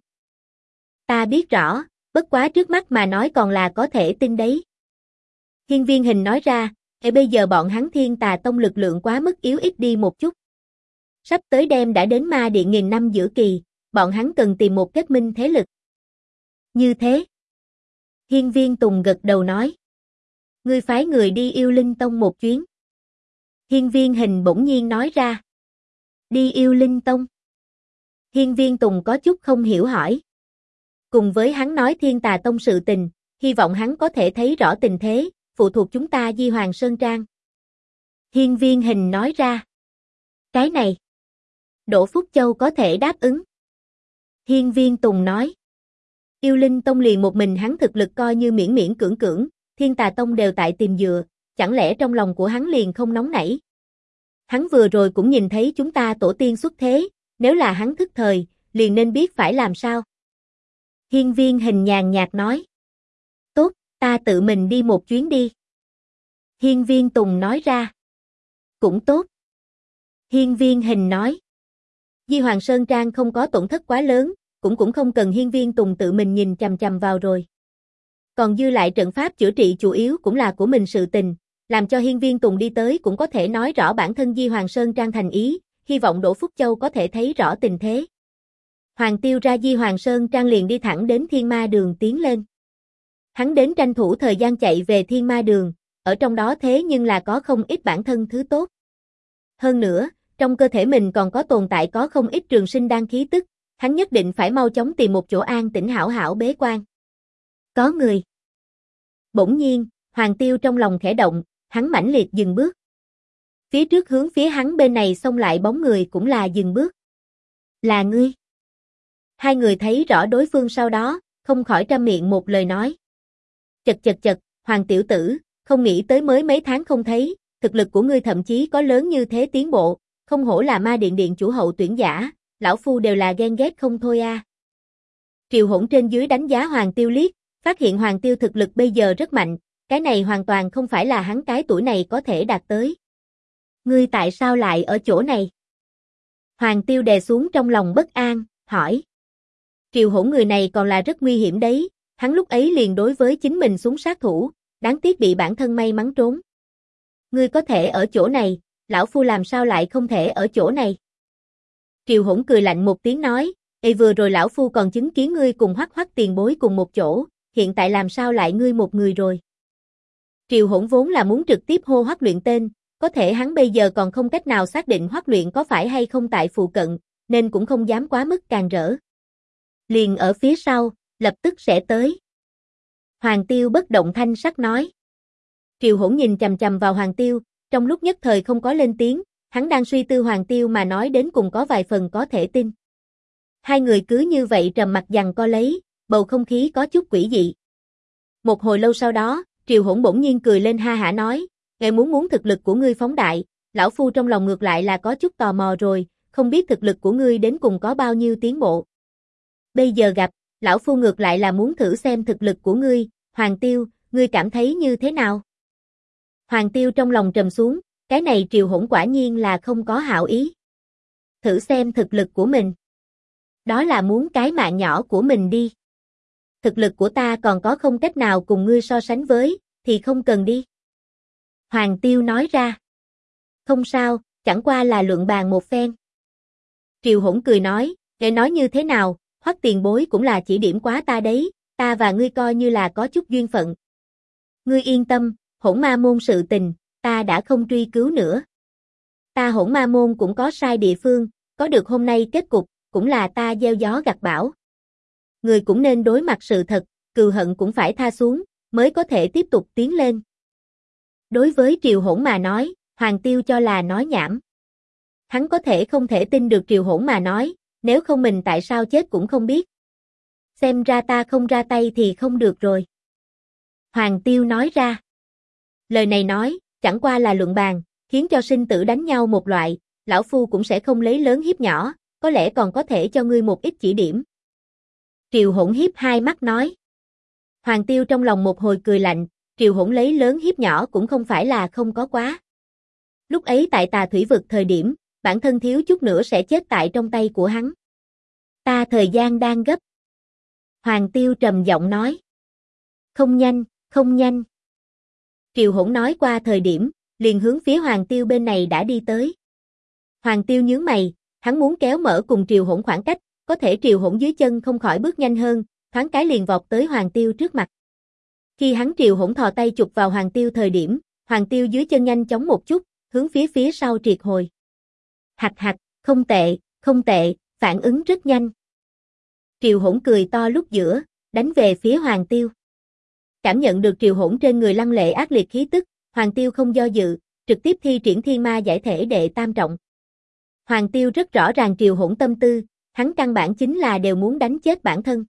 Ta biết rõ, bất quá trước mắt mà nói còn là có thể tin đấy. Hiên Viên Hình nói ra, bây giờ bọn hắn Thiên Tà Tông lực lượng quá mức yếu ít đi một chút. Sắp tới đêm đã đến ma điện nghìn năm giữa kỳ, bọn hắn cần tìm một kết minh thế lực. Như thế. Hiên Viên Tùng gật đầu nói. Ngươi phái người đi Yêu Linh Tông một chuyến. Hiên Viên Hình bỗng nhiên nói ra. Đi Yêu Linh Tông. Hiên Viên Tùng có chút không hiểu hỏi. Cùng với hắn nói Thiên Tà Tông sự tình, hy vọng hắn có thể thấy rõ tình thế, phụ thuộc chúng ta Di Hoàng Sơn Trang. Hiên Viên Hình nói ra. Cái này. Đỗ Phúc Châu có thể đáp ứng. Hiên Viên Tùng nói. Yêu Linh Tông liền một mình hắn thực lực coi như miễn miễn cưỡng cưỡng, Thiên Tà Tông đều tại tìm dựa, chẳng lẽ trong lòng của hắn liền không nóng nảy. Hắn vừa rồi cũng nhìn thấy chúng ta tổ tiên xuất thế, nếu là hắn thức thời, liền nên biết phải làm sao. Hiên Viên Hình nhàn nhạt nói. Tốt, ta tự mình đi một chuyến đi. Hiên Viên Tùng nói ra. Cũng tốt. Hiên Viên Hình nói. Di Hoàng Sơn Trang không có tổn thất quá lớn, cũng không cần Hiên Viên Tùng tự mình nhìn chằm chằm vào rồi. Còn dư lại trận pháp chữa trị chủ yếu cũng là của mình sự tình, làm cho Hiên Viên Tùng đi tới cũng có thể nói rõ bản thân Di Hoàng Sơn Trang thành ý, hy vọng Đỗ Phúc Châu có thể thấy rõ tình thế. Hoàng Tiêu ra Di Hoàng Sơn Trang liền đi thẳng đến Thiên Ma Đường tiến lên. Hắn đến tranh thủ thời gian chạy về Thiên Ma Đường, ở trong đó thế nhưng là có không ít bản thân thứ tốt. Hơn nữa, trong cơ thể mình còn có tồn tại có không ít trường sinh đan khí tức, hắn nhất định phải mau chóng tìm một chỗ an tĩnh hảo hảo bế quan. Có người. Bỗng nhiên, Hoàng Tiêu trong lòng khẽ động, hắn mãnh liệt dừng bước. Phía trước hướng phía hắn bên này xông lại bóng người cũng là dừng bước. Là ngươi. Hai người thấy rõ đối phương sau đó, không khỏi trăm miệng một lời nói. Chật, Hoàng tiểu tử, không nghĩ tới mới mấy tháng không thấy, thực lực của ngươi thậm chí có lớn như thế tiến bộ, không hổ là ma điện điện chủ hậu tuyển giả, lão phu đều là ghen ghét không thôi a. Triều Hỗn trên dưới đánh giá Hoàng Tiêu liếc, phát hiện Hoàng Tiêu thực lực bây giờ rất mạnh, cái này hoàn toàn không phải là hắn cái tuổi này có thể đạt tới. Ngươi tại sao lại ở chỗ này? Hoàng Tiêu đè xuống trong lòng bất an, hỏi. Triều Hỗn người này còn là rất nguy hiểm đấy, hắn lúc ấy liền đối với chính mình xuống sát thủ, đáng tiếc bị bản thân may mắn trốn. Ngươi có thể ở chỗ này, lão phu làm sao lại không thể ở chỗ này. Triều Hỗn cười lạnh một tiếng nói, vừa rồi lão phu còn chứng kiến ngươi cùng Hoắc Hoắc tiền bối cùng một chỗ, hiện tại làm sao lại ngươi một người rồi. Triều Hỗn vốn là muốn trực tiếp hô Hoắc Luyện tên, có thể hắn bây giờ còn không cách nào xác định Hoắc Luyện có phải hay không tại phụ cận, nên cũng không dám quá mức càn rỡ. Liền ở phía sau, lập tức sẽ tới. Hoàng Tiêu bất động thanh sắc nói. Triều Hỗn nhìn chằm chằm vào Hoàng Tiêu, trong lúc nhất thời không có lên tiếng, hắn đang suy tư Hoàng Tiêu mà nói đến cùng có vài phần có thể tin. Hai người cứ như vậy trầm mặc giằng co lấy, bầu không khí có chút quỷ dị. Một hồi lâu sau đó, Triều Hỗn bỗng nhiên cười lên ha hả nói, ngài muốn thực lực của ngươi phóng đại, lão phu trong lòng ngược lại là có chút tò mò rồi, không biết thực lực của ngươi đến cùng có bao nhiêu tiến bộ. Bây giờ gặp, lão phu ngược lại là muốn thử xem thực lực của ngươi, Hoàng Tiêu, ngươi cảm thấy như thế nào? Hoàng Tiêu trong lòng trầm xuống, cái này Triều Hỗn quả nhiên là không có hảo ý. Thử xem thực lực của mình. Đó là muốn cái mạng nhỏ của mình đi. Thực lực của ta còn có không cách nào cùng ngươi so sánh với, thì không cần đi. Hoàng Tiêu nói ra. Không sao, chẳng qua là luận bàn một phen. Triều Hỗn cười nói, để nói như thế nào, Hoắc tiền bối cũng là chỉ điểm quá ta đấy, ta và ngươi coi như là có chút duyên phận. Ngươi yên tâm, Hỗn Ma môn sự tình, ta đã không truy cứu nữa. Ta Hỗn Ma môn cũng có sai địa phương, có được hôm nay kết cục, cũng là ta gieo gió gặt bão. Người cũng nên đối mặt sự thật, cừu hận cũng phải tha xuống, mới có thể tiếp tục tiến lên. Đối với Triều Hỗn mà nói, Hoàng Tiêu cho là nói nhảm. Hắn có thể không thể tin được Triều Hỗn mà nói, nếu không mình tại sao chết cũng không biết. Xem ra ta không ra tay thì không được rồi. Hoàng Tiêu nói ra. Lời này nói, chẳng qua là luận bàn, khiến cho sinh tử đánh nhau một loại, lão phu cũng sẽ không lấy lớn hiếp nhỏ, có lẽ còn có thể cho ngươi một ít chỉ điểm. Triều Hỗn hiếp hai mắt nói. Hoàng Tiêu trong lòng một hồi cười lạnh, Triều Hỗn lấy lớn hiếp nhỏ cũng không phải là không có quá. Lúc ấy tại Tà Thủy Vực thời điểm, bản thân thiếu chút nữa sẽ chết tại trong tay của hắn. Ta thời gian đang gấp. Hoàng Tiêu trầm giọng nói. Không nhanh, không nhanh. Triều Hỗn nói qua thời điểm, liền hướng phía Hoàng Tiêu bên này đã đi tới. Hoàng Tiêu nhướng mày, hắn muốn kéo mở cùng Triều Hỗn khoảng cách, có thể Triều Hỗn dưới chân không khỏi bước nhanh hơn, thoáng cái liền vọt tới Hoàng Tiêu trước mặt. Khi hắn Triều Hỗn thò tay chụp vào Hoàng Tiêu thời điểm, Hoàng Tiêu dưới chân nhanh chóng một chút, hướng phía sau triệt hồi. Hạch hạch, không tệ, phản ứng rất nhanh. Triều Hỗn cười to lúc giữa, đánh về phía Hoàng Tiêu. Cảm nhận được Triều Hỗn trên người lăng lệ ác liệt khí tức, Hoàng Tiêu không do dự, trực tiếp thi triển Thiên Ma giải thể đệ tam trọng. Hoàng Tiêu rất rõ ràng Triều Hỗn tâm tư, hắn căn bản chính là đều muốn đánh chết bản thân.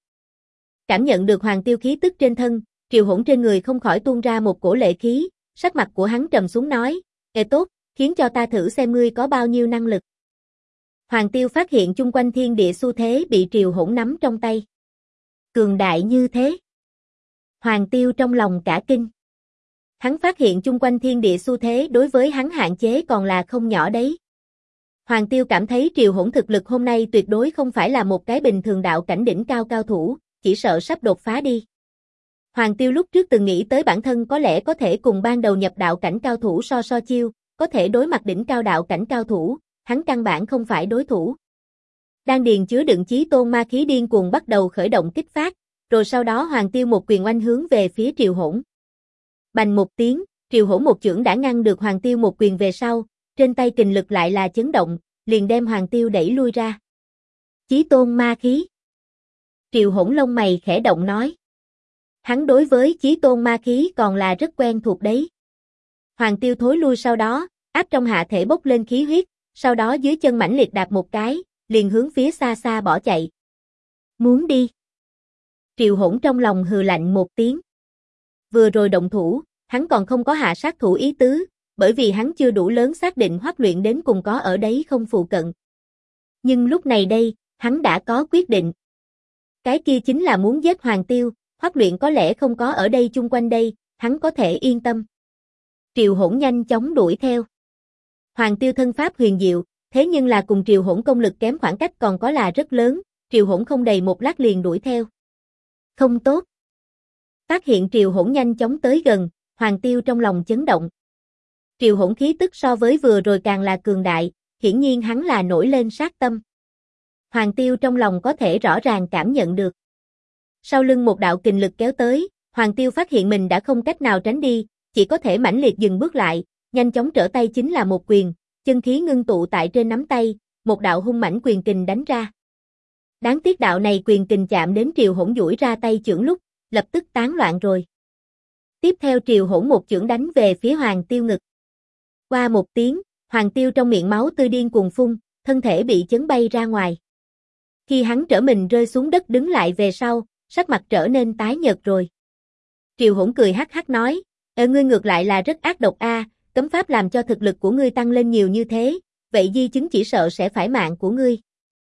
Cảm nhận được Hoàng Tiêu khí tức trên thân, Triều Hỗn trên người không khỏi tuôn ra một cổ lệ khí, sắc mặt của hắn trầm xuống nói, tốt, khiến cho ta thử xem ngươi có bao nhiêu năng lực. Hoàng Tiêu phát hiện chung quanh thiên địa xu thế bị Triều Hỗn nắm trong tay. Cường đại như thế. Hoàng Tiêu trong lòng cả kinh. Hắn phát hiện chung quanh thiên địa xu thế đối với hắn hạn chế còn là không nhỏ đấy. Hoàng Tiêu cảm thấy Triều Hỗn thực lực hôm nay tuyệt đối không phải là một cái bình thường đạo cảnh đỉnh cao cao thủ, chỉ sợ sắp đột phá đi. Hoàng Tiêu lúc trước từng nghĩ tới bản thân có lẽ có thể cùng ban đầu nhập đạo cảnh cao thủ so chiêu, có thể đối mặt đỉnh cao đạo cảnh cao thủ, hắn căn bản không phải đối thủ. Đan điền chứa đựng chí tôn ma khí điên cuồng bắt đầu khởi động kích phát, rồi sau đó Hoàng Tiêu một quyền oanh hướng về phía Triều Hỗn. Bành một tiếng, Triều Hỗn một chưởng đã ngăn được Hoàng Tiêu một quyền về sau, trên tay kình lực lại là chấn động, liền đem Hoàng Tiêu đẩy lui ra. Chí tôn ma khí. Triều Hỗn lông mày khẽ động nói. Hắn đối với chí tôn ma khí còn là rất quen thuộc đấy. Hoàng Tiêu thối lui sau đó, áp trong hạ thể bốc lên khí huyết, sau đó dưới chân mãnh liệt đạp một cái, liền hướng phía xa xa bỏ chạy. Muốn đi. Triều Hỗn trong lòng hừ lạnh một tiếng. Vừa rồi động thủ, hắn còn không có hạ sát thủ ý tứ, bởi vì hắn chưa đủ lớn xác định Hoắc Luyện đến cùng có ở đấy không phụ cận. Nhưng lúc này đây, hắn đã có quyết định. Cái kia chính là muốn giết Hoàng Tiêu, Hoắc Luyện có lẽ không có ở đây chung quanh đây, hắn có thể yên tâm. Triều Hỗn nhanh chóng đuổi theo. Hoàng Tiêu thân pháp huyền diệu, thế nhưng là cùng Triều Hỗn công lực kém khoảng cách còn có là rất lớn, Triều Hỗn không đầy một lát liền đuổi theo. Không tốt. Phát hiện Triều Hỗn nhanh chóng tới gần, Hoàng Tiêu trong lòng chấn động. Triều Hỗn khí tức so với vừa rồi càng là cường đại, hiển nhiên hắn là nổi lên sát tâm. Hoàng Tiêu trong lòng có thể rõ ràng cảm nhận được. Sau lưng một đạo kình lực kéo tới, Hoàng Tiêu phát hiện mình đã không cách nào tránh đi, chỉ có thể mãnh liệt dừng bước lại, nhanh chóng trở tay chính là một quyền, chân khí ngưng tụ tại trên nắm tay, một đạo hung mãnh quyền kình đánh ra. Đáng tiếc đạo này quyền kình chạm đến Triều Hỗn duỗi ra tay chưởng lúc, lập tức tán loạn rồi. Tiếp theo Triều Hỗn một chưởng đánh về phía Hoàng Tiêu ngực. Qua một tiếng, Hoàng Tiêu trong miệng máu tươi điên cuồng phun, thân thể bị chấn bay ra ngoài. Khi hắn trở mình rơi xuống đất đứng lại về sau, sắc mặt trở nên tái nhợt rồi. Triều Hỗn cười hắc hắc nói, ngươi ngược lại là rất ác độc a, cấm pháp làm cho thực lực của ngươi tăng lên nhiều như thế, vậy di chứng chỉ sợ sẽ phải mạng của ngươi.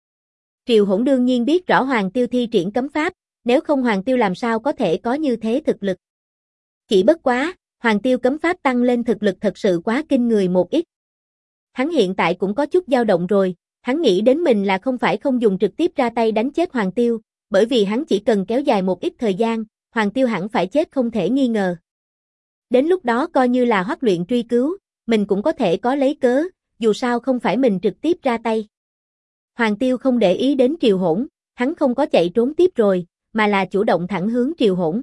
Triều Hỗn đương nhiên biết rõ Hoàng Tiêu thi triển cấm pháp, nếu không Hoàng Tiêu làm sao có thể có như thế thực lực. Chỉ bất quá, Hoàng Tiêu cấm pháp tăng lên thực lực thật sự quá kinh người một ít. Hắn hiện tại cũng có chút dao động rồi, hắn nghĩ đến mình là không phải không dùng trực tiếp ra tay đánh chết Hoàng Tiêu, bởi vì hắn chỉ cần kéo dài một ít thời gian, Hoàng Tiêu hẳn phải chết không thể nghi ngờ. Đến lúc đó coi như là Hoắc Luyện truy cứu, mình cũng có thể có lấy cớ, dù sao không phải mình trực tiếp ra tay. Hoàng Tiêu không để ý đến Triều Hỗn, hắn không có chạy trốn tiếp rồi, mà là chủ động thẳng hướng Triều Hỗn.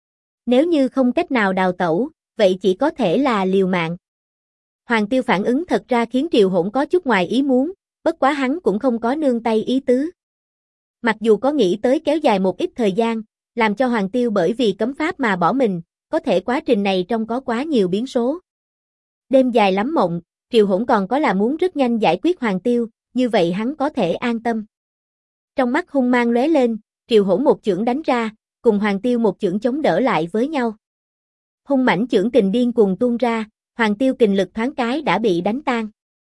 Nếu như không cách nào đào tẩu, vậy chỉ có thể là liều mạng. Hoàng Tiêu phản ứng thật ra khiến Triều Hỗn có chút ngoài ý muốn, bất quá hắn cũng không có nương tay ý tứ. Mặc dù có nghĩ tới kéo dài một ít thời gian, làm cho Hoàng Tiêu bởi vì cấm pháp mà bỏ mình, có thể quá trình này trong có quá nhiều biến số. Đêm dài lắm mộng, Triều Hỗn còn có là muốn rất nhanh giải quyết Hoàng Tiêu, như vậy hắn có thể an tâm. Trong mắt hung mang lóe lên, Triều Hỗn một chưởng đánh ra, cùng Hoàng Tiêu một chưởng chống đỡ lại với nhau. Hung mãnh chưởng kình điên cuồng tuôn ra, Hoàng Tiêu kình lực thoáng cái đã bị đánh tan.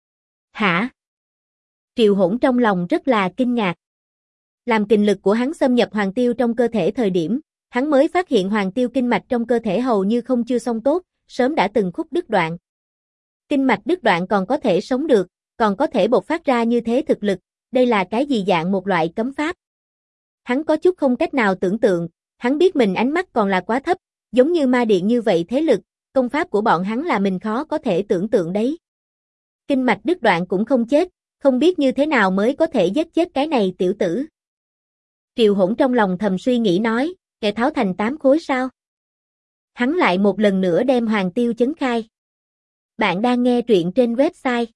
Hả? Triều Hỗn trong lòng rất là kinh ngạc. Làm kình lực của hắn xâm nhập Hoàng Tiêu trong cơ thể thời điểm, hắn mới phát hiện Hoàng Tiêu kinh mạch trong cơ thể hầu như không chưa xong tốt, sớm đã từng khúc đứt đoạn. Kinh mạch đứt đoạn còn có thể sống được, còn có thể bộc phát ra như thế thực lực, đây là cái gì dạng một loại cấm pháp. Hắn có chút không cách nào tưởng tượng, hắn biết mình ánh mắt còn là quá thấp, giống như ma điện như vậy thế lực, công pháp của bọn hắn là mình khó có thể tưởng tượng đấy. Kinh mạch đứt đoạn cũng không chết, không biết như thế nào mới có thể giết chết cái này tiểu tử. Triều Hỗn trong lòng thầm suy nghĩ nói, kẻ tháo thành 8 khối sao? Hắn lại một lần nữa đem Hoàng Tiêu chấn khai. Bạn đang nghe truyện trên website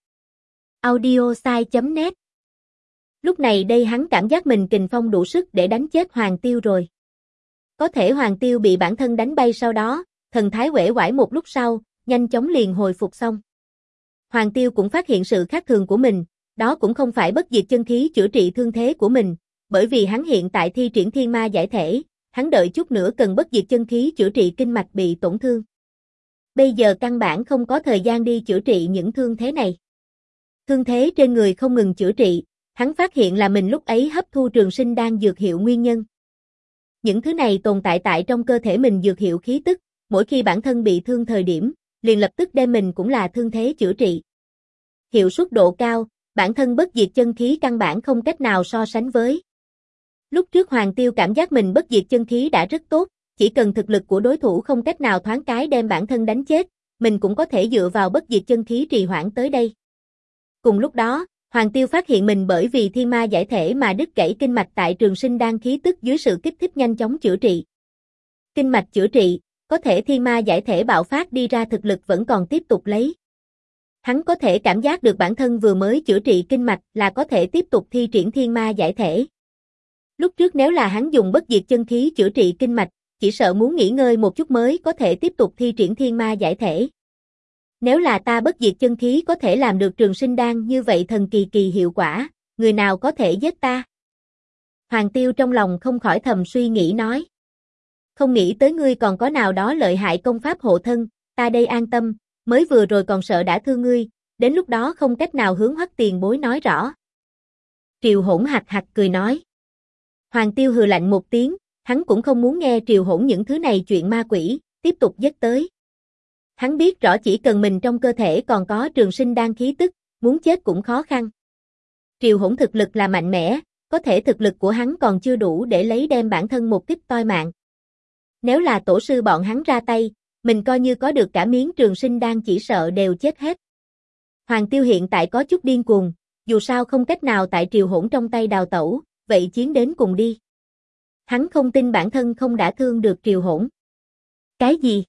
audiosai.net. Lúc này đây hắn cảm giác mình kình phong đủ sức để đánh chết Hoàng Tiêu rồi. Có thể Hoàng Tiêu bị bản thân đánh bay sau đó, thần thái uể oải một lúc sau, nhanh chóng liền hồi phục xong. Hoàng Tiêu cũng phát hiện sự khác thường của mình, đó cũng không phải bất diệt chân khí chữa trị thương thế của mình, bởi vì hắn hiện tại thi triển thiên ma giải thể, hắn đợi chút nữa cần bất diệt chân khí chữa trị kinh mạch bị tổn thương. Bây giờ căn bản không có thời gian đi chữa trị những thương thế này. Thương thế trên người không ngừng chữa trị, hắn phát hiện là mình lúc ấy hấp thu trường sinh đan dược hiệu nguyên nhân. Những thứ này tồn tại tại trong cơ thể mình dược hiệu khí tức, mỗi khi bản thân bị thương thời điểm, liền lập tức đem mình cũng là thương thế chữa trị. Hiệu suất độ cao, bản thân bất diệt chân khí căn bản không cách nào so sánh với. Lúc trước Hoàng Tiêu cảm giác mình bất diệt chân khí đã rất tốt, chỉ cần thực lực của đối thủ không cách nào thoáng cái đem bản thân đánh chết, mình cũng có thể dựa vào bất diệt chân khí trì hoãn tới đây. Cùng lúc đó, Hoàng Tiêu phát hiện mình bởi vì thiên ma giải thể mà đứt gãy kinh mạch tại trường sinh đan khí tức dưới sự kích thích nhanh chóng chữa trị. Kinh mạch chữa trị, có thể thiên ma giải thể bạo phát đi ra thực lực vẫn còn tiếp tục lấy. Hắn có thể cảm giác được bản thân vừa mới chữa trị kinh mạch là có thể tiếp tục thi triển thiên ma giải thể. Lúc trước nếu là hắn dùng bất diệt chân khí chữa trị kinh mạch, chỉ sợ muốn nghỉ ngơi một chút mới có thể tiếp tục thi triển thiên ma giải thể. Nếu là ta bất diệt chân khí có thể làm được trường sinh đan như vậy thần kỳ kỳ hiệu quả, người nào có thể giết ta? Hoàng Tiêu trong lòng không khỏi thầm suy nghĩ nói. Không nghĩ tới ngươi còn có nào đó lợi hại công pháp hộ thân, ta đây an tâm, mới vừa rồi còn sợ đã thương ngươi, đến lúc đó không cách nào hướng Hoắc tiền bối nói rõ. Triều Hỗn hạc hạc cười nói. Hoàng Tiêu hừ lạnh một tiếng, hắn cũng không muốn nghe Triều Hỗn những thứ này chuyện ma quỷ, tiếp tục dứt tới. Hắn biết rõ chỉ cần mình trong cơ thể còn có trường sinh đan khí tức, muốn chết cũng khó khăn. Triều Hỗn thực lực là mạnh mẽ, có thể thực lực của hắn còn chưa đủ để lấy đem bản thân một kích toi mạng. Nếu là tổ sư bọn hắn ra tay, mình coi như có được cả miếng trường sinh đan chỉ sợ đều chết hết. Hoàng Tiêu hiện tại có chút điên cuồng, dù sao không cách nào tại Triều Hỗn trong tay đào tẩu, vậy chiến đến cùng đi. Hắn không tin bản thân không đã thương được Triều Hỗn. Cái gì?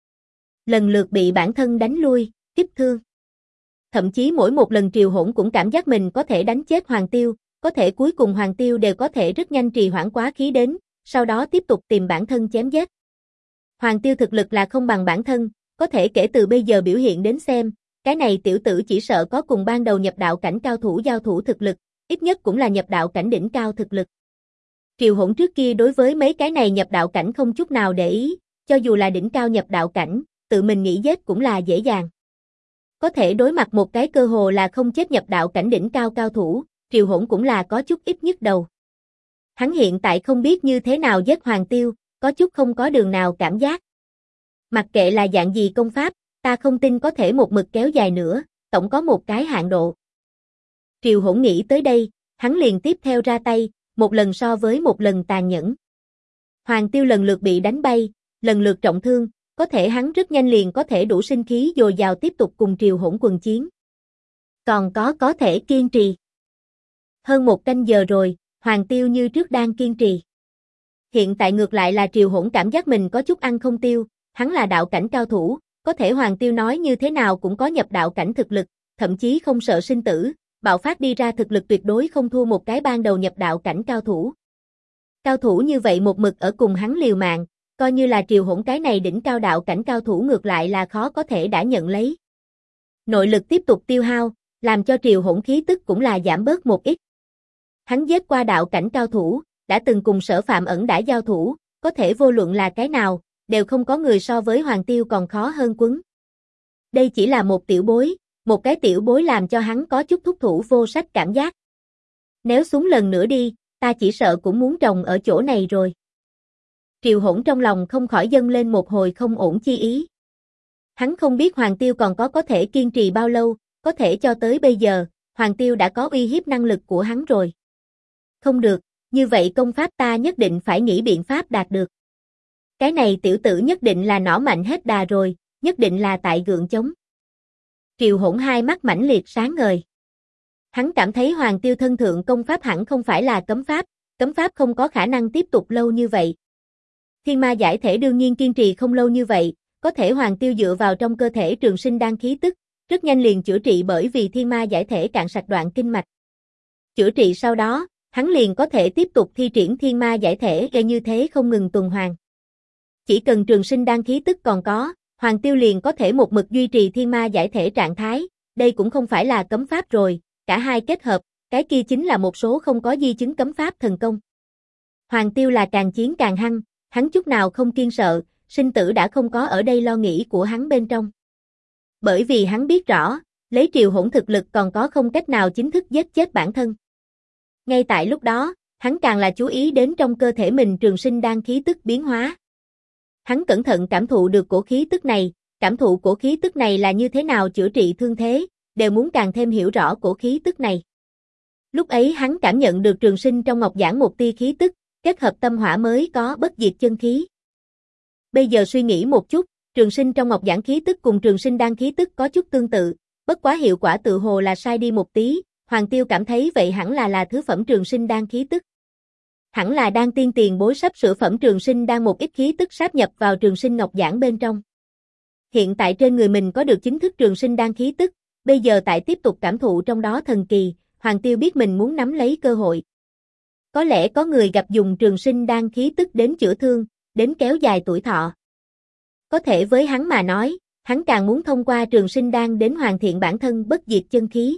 Lần lượt bị bản thân đánh lui, kích thương. Thậm chí mỗi một lần Triều Hỗn cũng cảm giác mình có thể đánh chết Hoàng Tiêu, có thể cuối cùng Hoàng Tiêu đều có thể rất nhanh trì hoãn quá khí đến, sau đó tiếp tục tìm bản thân chém giết. Hoàng Tiêu thực lực là không bằng bản thân, có thể kể từ bây giờ biểu hiện đến xem, cái này tiểu tử chỉ sợ có cùng ban đầu nhập đạo cảnh cao thủ giao thủ thực lực, ít nhất cũng là nhập đạo cảnh đỉnh cao thực lực. Triều Hỗn trước kia đối với mấy cái này nhập đạo cảnh không chút nào để ý, cho dù là đỉnh cao nhập đạo cảnh, tự mình nghĩ giết cũng là dễ dàng. Có thể đối mặt một cái cơ hồ là không chết nhập đạo cảnh đỉnh cao cao thủ, Triều Hỗn cũng là có chút ít nhức đầu. Hắn hiện tại không biết như thế nào giết Hoàng Tiêu, có chút không có đường nào cảm giác. Mặc kệ là dạng gì công pháp, ta không tin có thể một mực kéo dài nữa, tổng có một cái hạn độ. Triều Hỗn nghĩ tới đây, hắn liền tiếp theo ra tay, một lần so với một lần tàn nhẫn. Hoàng Tiêu lần lượt bị đánh bay, lần lượt trọng thương, có thể hắn rất nhanh liền có thể đủ sinh khí dồi dào tiếp tục cùng Triều Hỗn quần chiến. Còn có thể kiên trì. Hơn 1 canh giờ rồi, Hoàng Tiêu như trước đang kiên trì. Hiện tại ngược lại là Triều Hỗn cảm giác mình có chút ăn không tiêu, hắn là đạo cảnh cao thủ, có thể Hoàng Tiêu nói như thế nào cũng có nhập đạo cảnh thực lực, thậm chí không sợ sinh tử, bạo phát đi ra thực lực tuyệt đối không thua một cái ban đầu nhập đạo cảnh cao thủ. Cao thủ như vậy một mực ở cùng hắn liều mạng, coi như là Triều Hỗn cái này đỉnh cao đạo cảnh cao thủ ngược lại là khó có thể đã nhận lấy. Nội lực tiếp tục tiêu hao, làm cho Triều Hỗn khí tức cũng là giảm bớt một ít. Hắn giết qua đạo cảnh cao thủ, đã từng cùng Sở Phạm Ẩn đã giao thủ, có thể vô luận là cái nào, đều không có người so với Hoàng Tiêu còn khó hơn quấn. Đây chỉ là một tiểu bối, một cái tiểu bối làm cho hắn có chút thúc thủ vô sách cảm giác. Nếu xuống lần nữa đi, ta chỉ sợ cũng muốn trồng ở chỗ này rồi. Triều Hỗn trong lòng không khỏi dâng lên một hồi không ổn chi ý. Hắn không biết Hoàng Tiêu còn có thể kiên trì bao lâu, có thể cho tới bây giờ, Hoàng Tiêu đã có uy hiếp năng lực của hắn rồi. Không được, như vậy công pháp ta nhất định phải nghĩ biện pháp đạt được. Cái này tiểu tử nhất định là nỏ mạnh hết đà rồi, nhất định là tại gượng chống. Triều Hỗn hai mắt mãnh liệt sáng ngời. Hắn cảm thấy Hoàng Tiêu thân thượng công pháp hẳn không phải là cấm pháp không có khả năng tiếp tục lâu như vậy. Thiên ma giải thể đương nhiên kiên trì không lâu như vậy, có thể Hoàng Tiêu dựa vào trong cơ thể trường sinh đan khí tức, rất nhanh liền chữa trị bởi vì thiên ma giải thể cạn sạch đoạn kinh mạch. Chữa trị sau đó, hắn liền có thể tiếp tục thi triển thiên ma giải thể gây như thế không ngừng tuần hoàn. Chỉ cần trường sinh đan khí tức còn có, Hoàng Tiêu liền có thể một mực duy trì thiên ma giải thể trạng thái, đây cũng không phải là cấm pháp rồi, cả hai kết hợp, cái kia chính là một số không có di chứng cấm pháp thần công. Hoàng Tiêu là càng chiến càng hăng, hắn chút nào không kiên sợ, sinh tử đã không có ở đây lo nghĩ của hắn bên trong. Bởi vì hắn biết rõ, lấy Triều Hỗn thực lực còn có không cách nào chính thức giết chết bản thân. Ngay tại lúc đó, hắn càng là chú ý đến trong cơ thể mình trường sinh đan khí tức biến hóa. Hắn cẩn thận cảm thụ được cổ khí tức này, cảm thụ cổ khí tức này là như thế nào chữa trị thương thế, đều muốn càng thêm hiểu rõ cổ khí tức này. Lúc ấy hắn cảm nhận được trường sinh trong ngọc giản một tia khí tức, kết hợp tâm hỏa mới có bất diệt chân khí. Bây giờ suy nghĩ một chút, trường sinh trong ngọc giản khí tức cùng trường sinh đan khí tức có chút tương tự, bất quá hiệu quả tự hồ là sai đi một tí, Hoàng Tiêu cảm thấy vậy hẳn là thứ phẩm trường sinh đan khí tức. Hẳn là đang tiên tiền bối sắp sửa phẩm trường sinh đan một ít khí tức sáp nhập vào trường sinh ngọc giản bên trong. Hiện tại trên người mình có được chính thức trường sinh đan khí tức, bây giờ tại tiếp tục cảm thụ trong đó thần kỳ, Hoàng Tiêu biết mình muốn nắm lấy cơ hội. Có lẽ có người gặp dùng trường sinh đan khí tức đến chữa thương, đến kéo dài tuổi thọ. Có thể với hắn mà nói, hắn càng muốn thông qua trường sinh đan đến hoàn thiện bản thân bất diệt chân khí.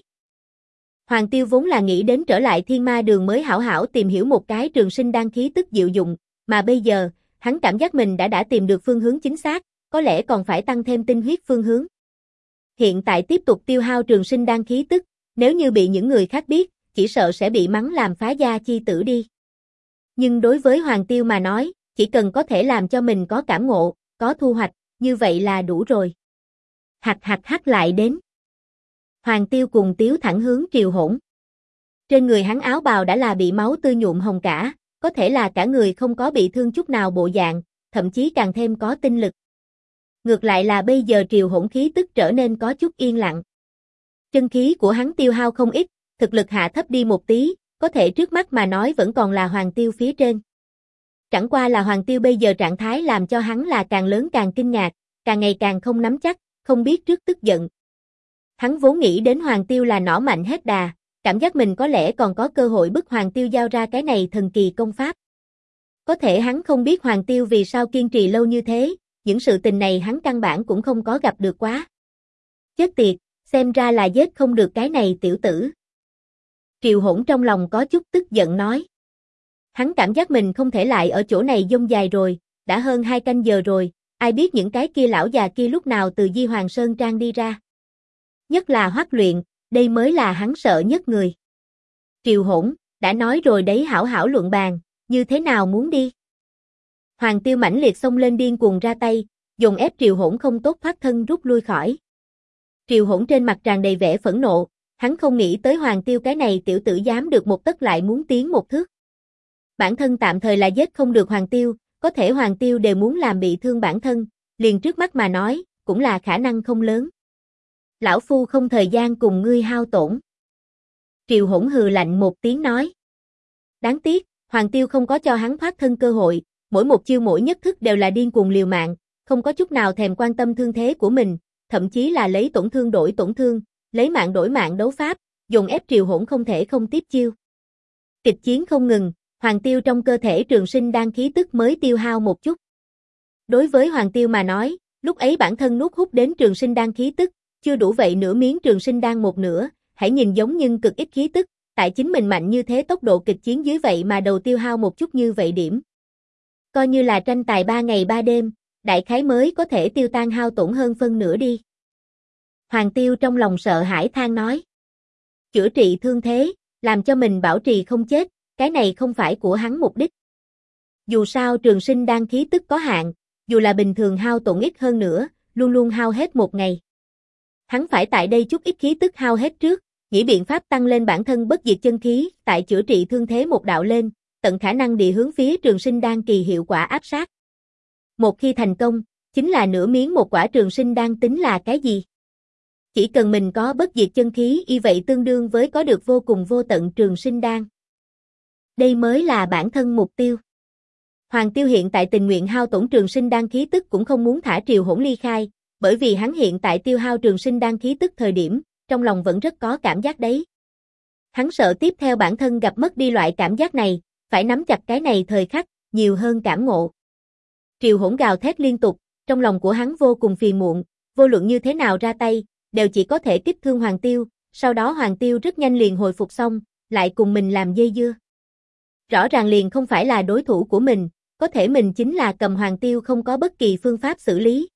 Hoàng Tiêu vốn là nghĩ đến trở lại thiên ma đường mới hảo hảo tìm hiểu một cái trường sinh đan khí tức diệu dụng, mà bây giờ, hắn cảm giác mình đã tìm được phương hướng chính xác, có lẽ còn phải tăng thêm tinh huyết phương hướng. Hiện tại tiếp tục tiêu hao trường sinh đan khí tức, nếu như bị những người khác biết, chỉ sợ sẽ bị mắng làm phá gia chi tử đi. Nhưng đối với Hoàng Tiêu mà nói, chỉ cần có thể làm cho mình có cảm ngộ, có thu hoạch, như vậy là đủ rồi. Hắc lại đến. Hoàng Tiêu cùng Tiếu thẳng hướng Triều Hỗn. Trên người hắn áo bào đã là bị máu tươi nhuộm hồng cả, có thể là cả người không có bị thương chút nào bộ dạng, thậm chí càng thêm có tinh lực. Ngược lại là bây giờ Triều Hỗn khí tức trở nên có chút yên lặng. Chân khí của hắn tiêu hao không ít, thực lực hạ thấp đi một tí, có thể trước mắt mà nói vẫn còn là Hoàng Tiêu phía trên. Chẳng qua là Hoàng Tiêu bây giờ trạng thái làm cho hắn là càng lớn càng kinh ngạc, càng ngày càng không nắm chắc, không biết trước tức giận. Hắn vốn nghĩ đến Hoàng Tiêu là nỏ mạnh hết đà, cảm giác mình có lẽ còn có cơ hội bức Hoàng Tiêu giao ra cái này thần kỳ công pháp. Có thể hắn không biết Hoàng Tiêu vì sao kiên trì lâu như thế, những sự tình này hắn căn bản cũng không có gặp được quá. Chết tiệt, xem ra là giết không được cái này tiểu tử. Triều Hỗn trong lòng có chút tức giận nói. Hắn cảm giác mình không thể lại ở chỗ này dông dài rồi, đã hơn 2 canh giờ rồi, ai biết những cái kia lão già kia lúc nào từ Di Hoàng Sơn Trang đi ra. Nhất là Hoắc Luyện, đây mới là hắn sợ nhất người. Triều Hỗn, đã nói rồi đấy hảo hảo luận bàn, như thế nào muốn đi? Hoàng Tiêu mãnh liệt xông lên điên cuồng ra tay, dùng ép Triều Hỗn không tốt thoát thân rút lui khỏi. Triều Hỗn trên mặt tràn đầy vẻ phẫn nộ, hắn không nghĩ tới Hoàng Tiêu cái này tiểu tử dám được một tấc lại muốn tiến một thước. Bản thân tạm thời là giết không được Hoàng Tiêu, có thể Hoàng Tiêu đều muốn làm bị thương bản thân, liền trước mắt mà nói, cũng là khả năng không lớn. Lão Phu không thời gian cùng ngươi hao tổn. Triều Hỗn hừ lạnh một tiếng nói. Đáng tiếc, Hoàng Tiêu không có cho hắn thoát thân cơ hội, mỗi một chiêu mỗi nhất thức đều là điên cuồng liều mạng, không có chút nào thèm quan tâm thương thế của mình, thậm chí là lấy tổn thương đổi tổn thương, lấy mạng đổi mạng đấu pháp, dùng ép Triều Hỗn không thể không tiếp chiêu. Kịch chiến không ngừng, Hoàng Tiêu trong cơ thể trường sinh đan khí tức mới tiêu hao một chút. Đối với Hoàng Tiêu mà nói, lúc ấy bản thân nuốt hút đến trường sinh đan khí tức, chưa đủ vậy nửa miếng trường sinh đan một nửa, hãy nhìn giống nhưng cực ít khí tức, tại chính mình mạnh như thế tốc độ kịch chiến dưới vậy mà đầu tiêu hao một chút như vậy điểm. Coi như là tranh tài 3 ngày 3 đêm, đại khái mới có thể tiêu tan hao tổn hơn phân nửa đi. Hoàng Tiêu trong lòng sợ hãi than nói. Chữa trị thương thế, làm cho mình bảo trì không chết, cái này không phải của hắn mục đích. Dù sao trường sinh đan khí tức có hạn, dù là bình thường hao tổn ít hơn nữa, luôn luôn hao hết một ngày. Hắn phải tại đây chút ít khí tức hao hết trước, nghĩ biện pháp tăng lên bản thân bất diệt chân khí, tại chữa trị thương thế một đạo lên, tận khả năng địa hướng phía trường sinh đan kỳ hiệu quả áp sát. Một khi thành công, chính là nửa miếng một quả trường sinh đan tính là cái gì? Chỉ cần mình có bất diệt chân khí y vậy tương đương với có được vô cùng vô tận trường sinh đan. Đây mới là bản thân mục tiêu. Hoàng Tiêu hiện tại tình nguyện hao tổn trường sinh đan khí tức cũng không muốn thả Triều Hỗn ly khai, bởi vì hắn hiện tại tiêu hao trường sinh đan khí tức thời điểm, trong lòng vẫn rất có cảm giác đấy. Hắn sợ tiếp theo bản thân gặp mất đi loại cảm giác này, phải nắm chặt cái này thời khắc, nhiều hơn cảm ngộ. Triều Hỗn gào thét liên tục, trong lòng của hắn vô cùng phiền muộn, vô luận như thế nào ra tay, đều chỉ có thể kích thương Hoàng Tiêu, sau đó Hoàng Tiêu rất nhanh liền hồi phục xong, lại cùng mình làm dây dưa. Rõ ràng liền không phải là đối thủ của mình, có thể mình chính là cầm Hoàng Tiêu không có bất kỳ phương pháp xử lý.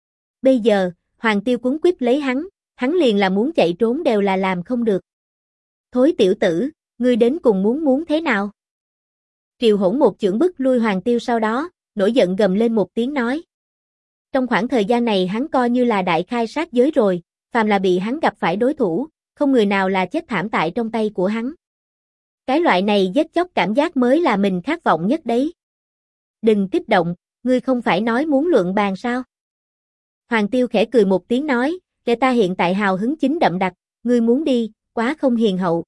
Bây giờ, Hoàng Tiêu cuống quýt lấy hắn liền là muốn chạy trốn đều là làm không được. Thối tiểu tử, ngươi đến cùng muốn thế nào? Triều Hỗn một chưởng bức lui Hoàng Tiêu sau đó, nổi giận gầm lên một tiếng nói. Trong khoảng thời gian này hắn coi như là đại khai sát giới rồi, phàm là bị hắn gặp phải đối thủ, không người nào là chết thảm tại trong tay của hắn. Cái loại này giết chóc cảm giác mới là mình khát vọng nhất đấy. Đừng kích động, ngươi không phải nói muốn luận bàn sao? Hoàng Tiêu khẽ cười một tiếng nói, kẻ ta hiện tại hào hứng chính đậm đặc, ngươi muốn đi, quá không hiền hậu.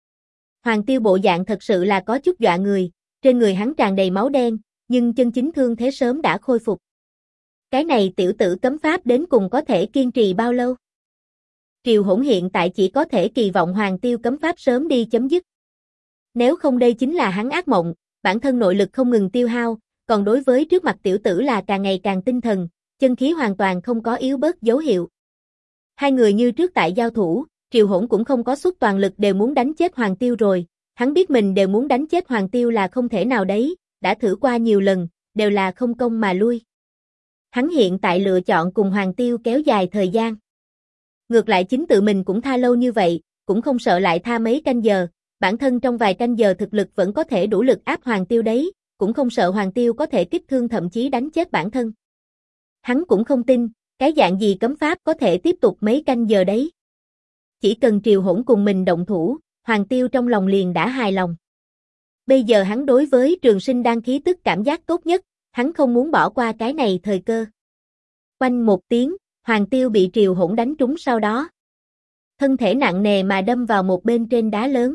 Hoàng Tiêu bộ dạng thật sự là có chút dọa người, trên người hắn tràn đầy máu đen, nhưng chân chính thương thế sớm đã khôi phục. Cái này tiểu tử cấm pháp đến cùng có thể kiên trì bao lâu? Triều Hỗn hiện tại chỉ có thể kỳ vọng Hoàng Tiêu cấm pháp sớm đi chấm dứt. Nếu không đây chính là hắn ác mộng, bản thân nội lực không ngừng tiêu hao, còn đối với trước mặt tiểu tử là càng ngày càng tinh thần, chân khí hoàn toàn không có yếu bớt dấu hiệu. Hai người như trước tại giao thủ, Triều Hỗn cũng không có xuất toàn lực đều muốn đánh chết Hoàng Tiêu rồi, hắn biết mình đều muốn đánh chết Hoàng Tiêu là không thể nào đấy, đã thử qua nhiều lần, đều là không công mà lui. Hắn hiện tại lựa chọn cùng Hoàng Tiêu kéo dài thời gian. Ngược lại chính tự mình cũng tha lâu như vậy, cũng không sợ lại tha mấy canh giờ, bản thân trong vài canh giờ thực lực vẫn có thể đủ lực áp Hoàng Tiêu đấy, cũng không sợ Hoàng Tiêu có thể kích thương thậm chí đánh chết bản thân. Hắn cũng không tin, cái dạng gì cấm pháp có thể tiếp tục mấy canh giờ đấy. Chỉ cần Triều Hỗn cùng mình động thủ, Hoàng Tiêu trong lòng liền đã hài lòng. Bây giờ hắn đối với trường sinh đan khí tức cảm giác tốt nhất, hắn không muốn bỏ qua cái này thời cơ. Oanh một tiếng, Hoàng Tiêu bị Triều Hỗn đánh trúng sau đó. Thân thể nặng nề mà đâm vào một bên trên đá lớn.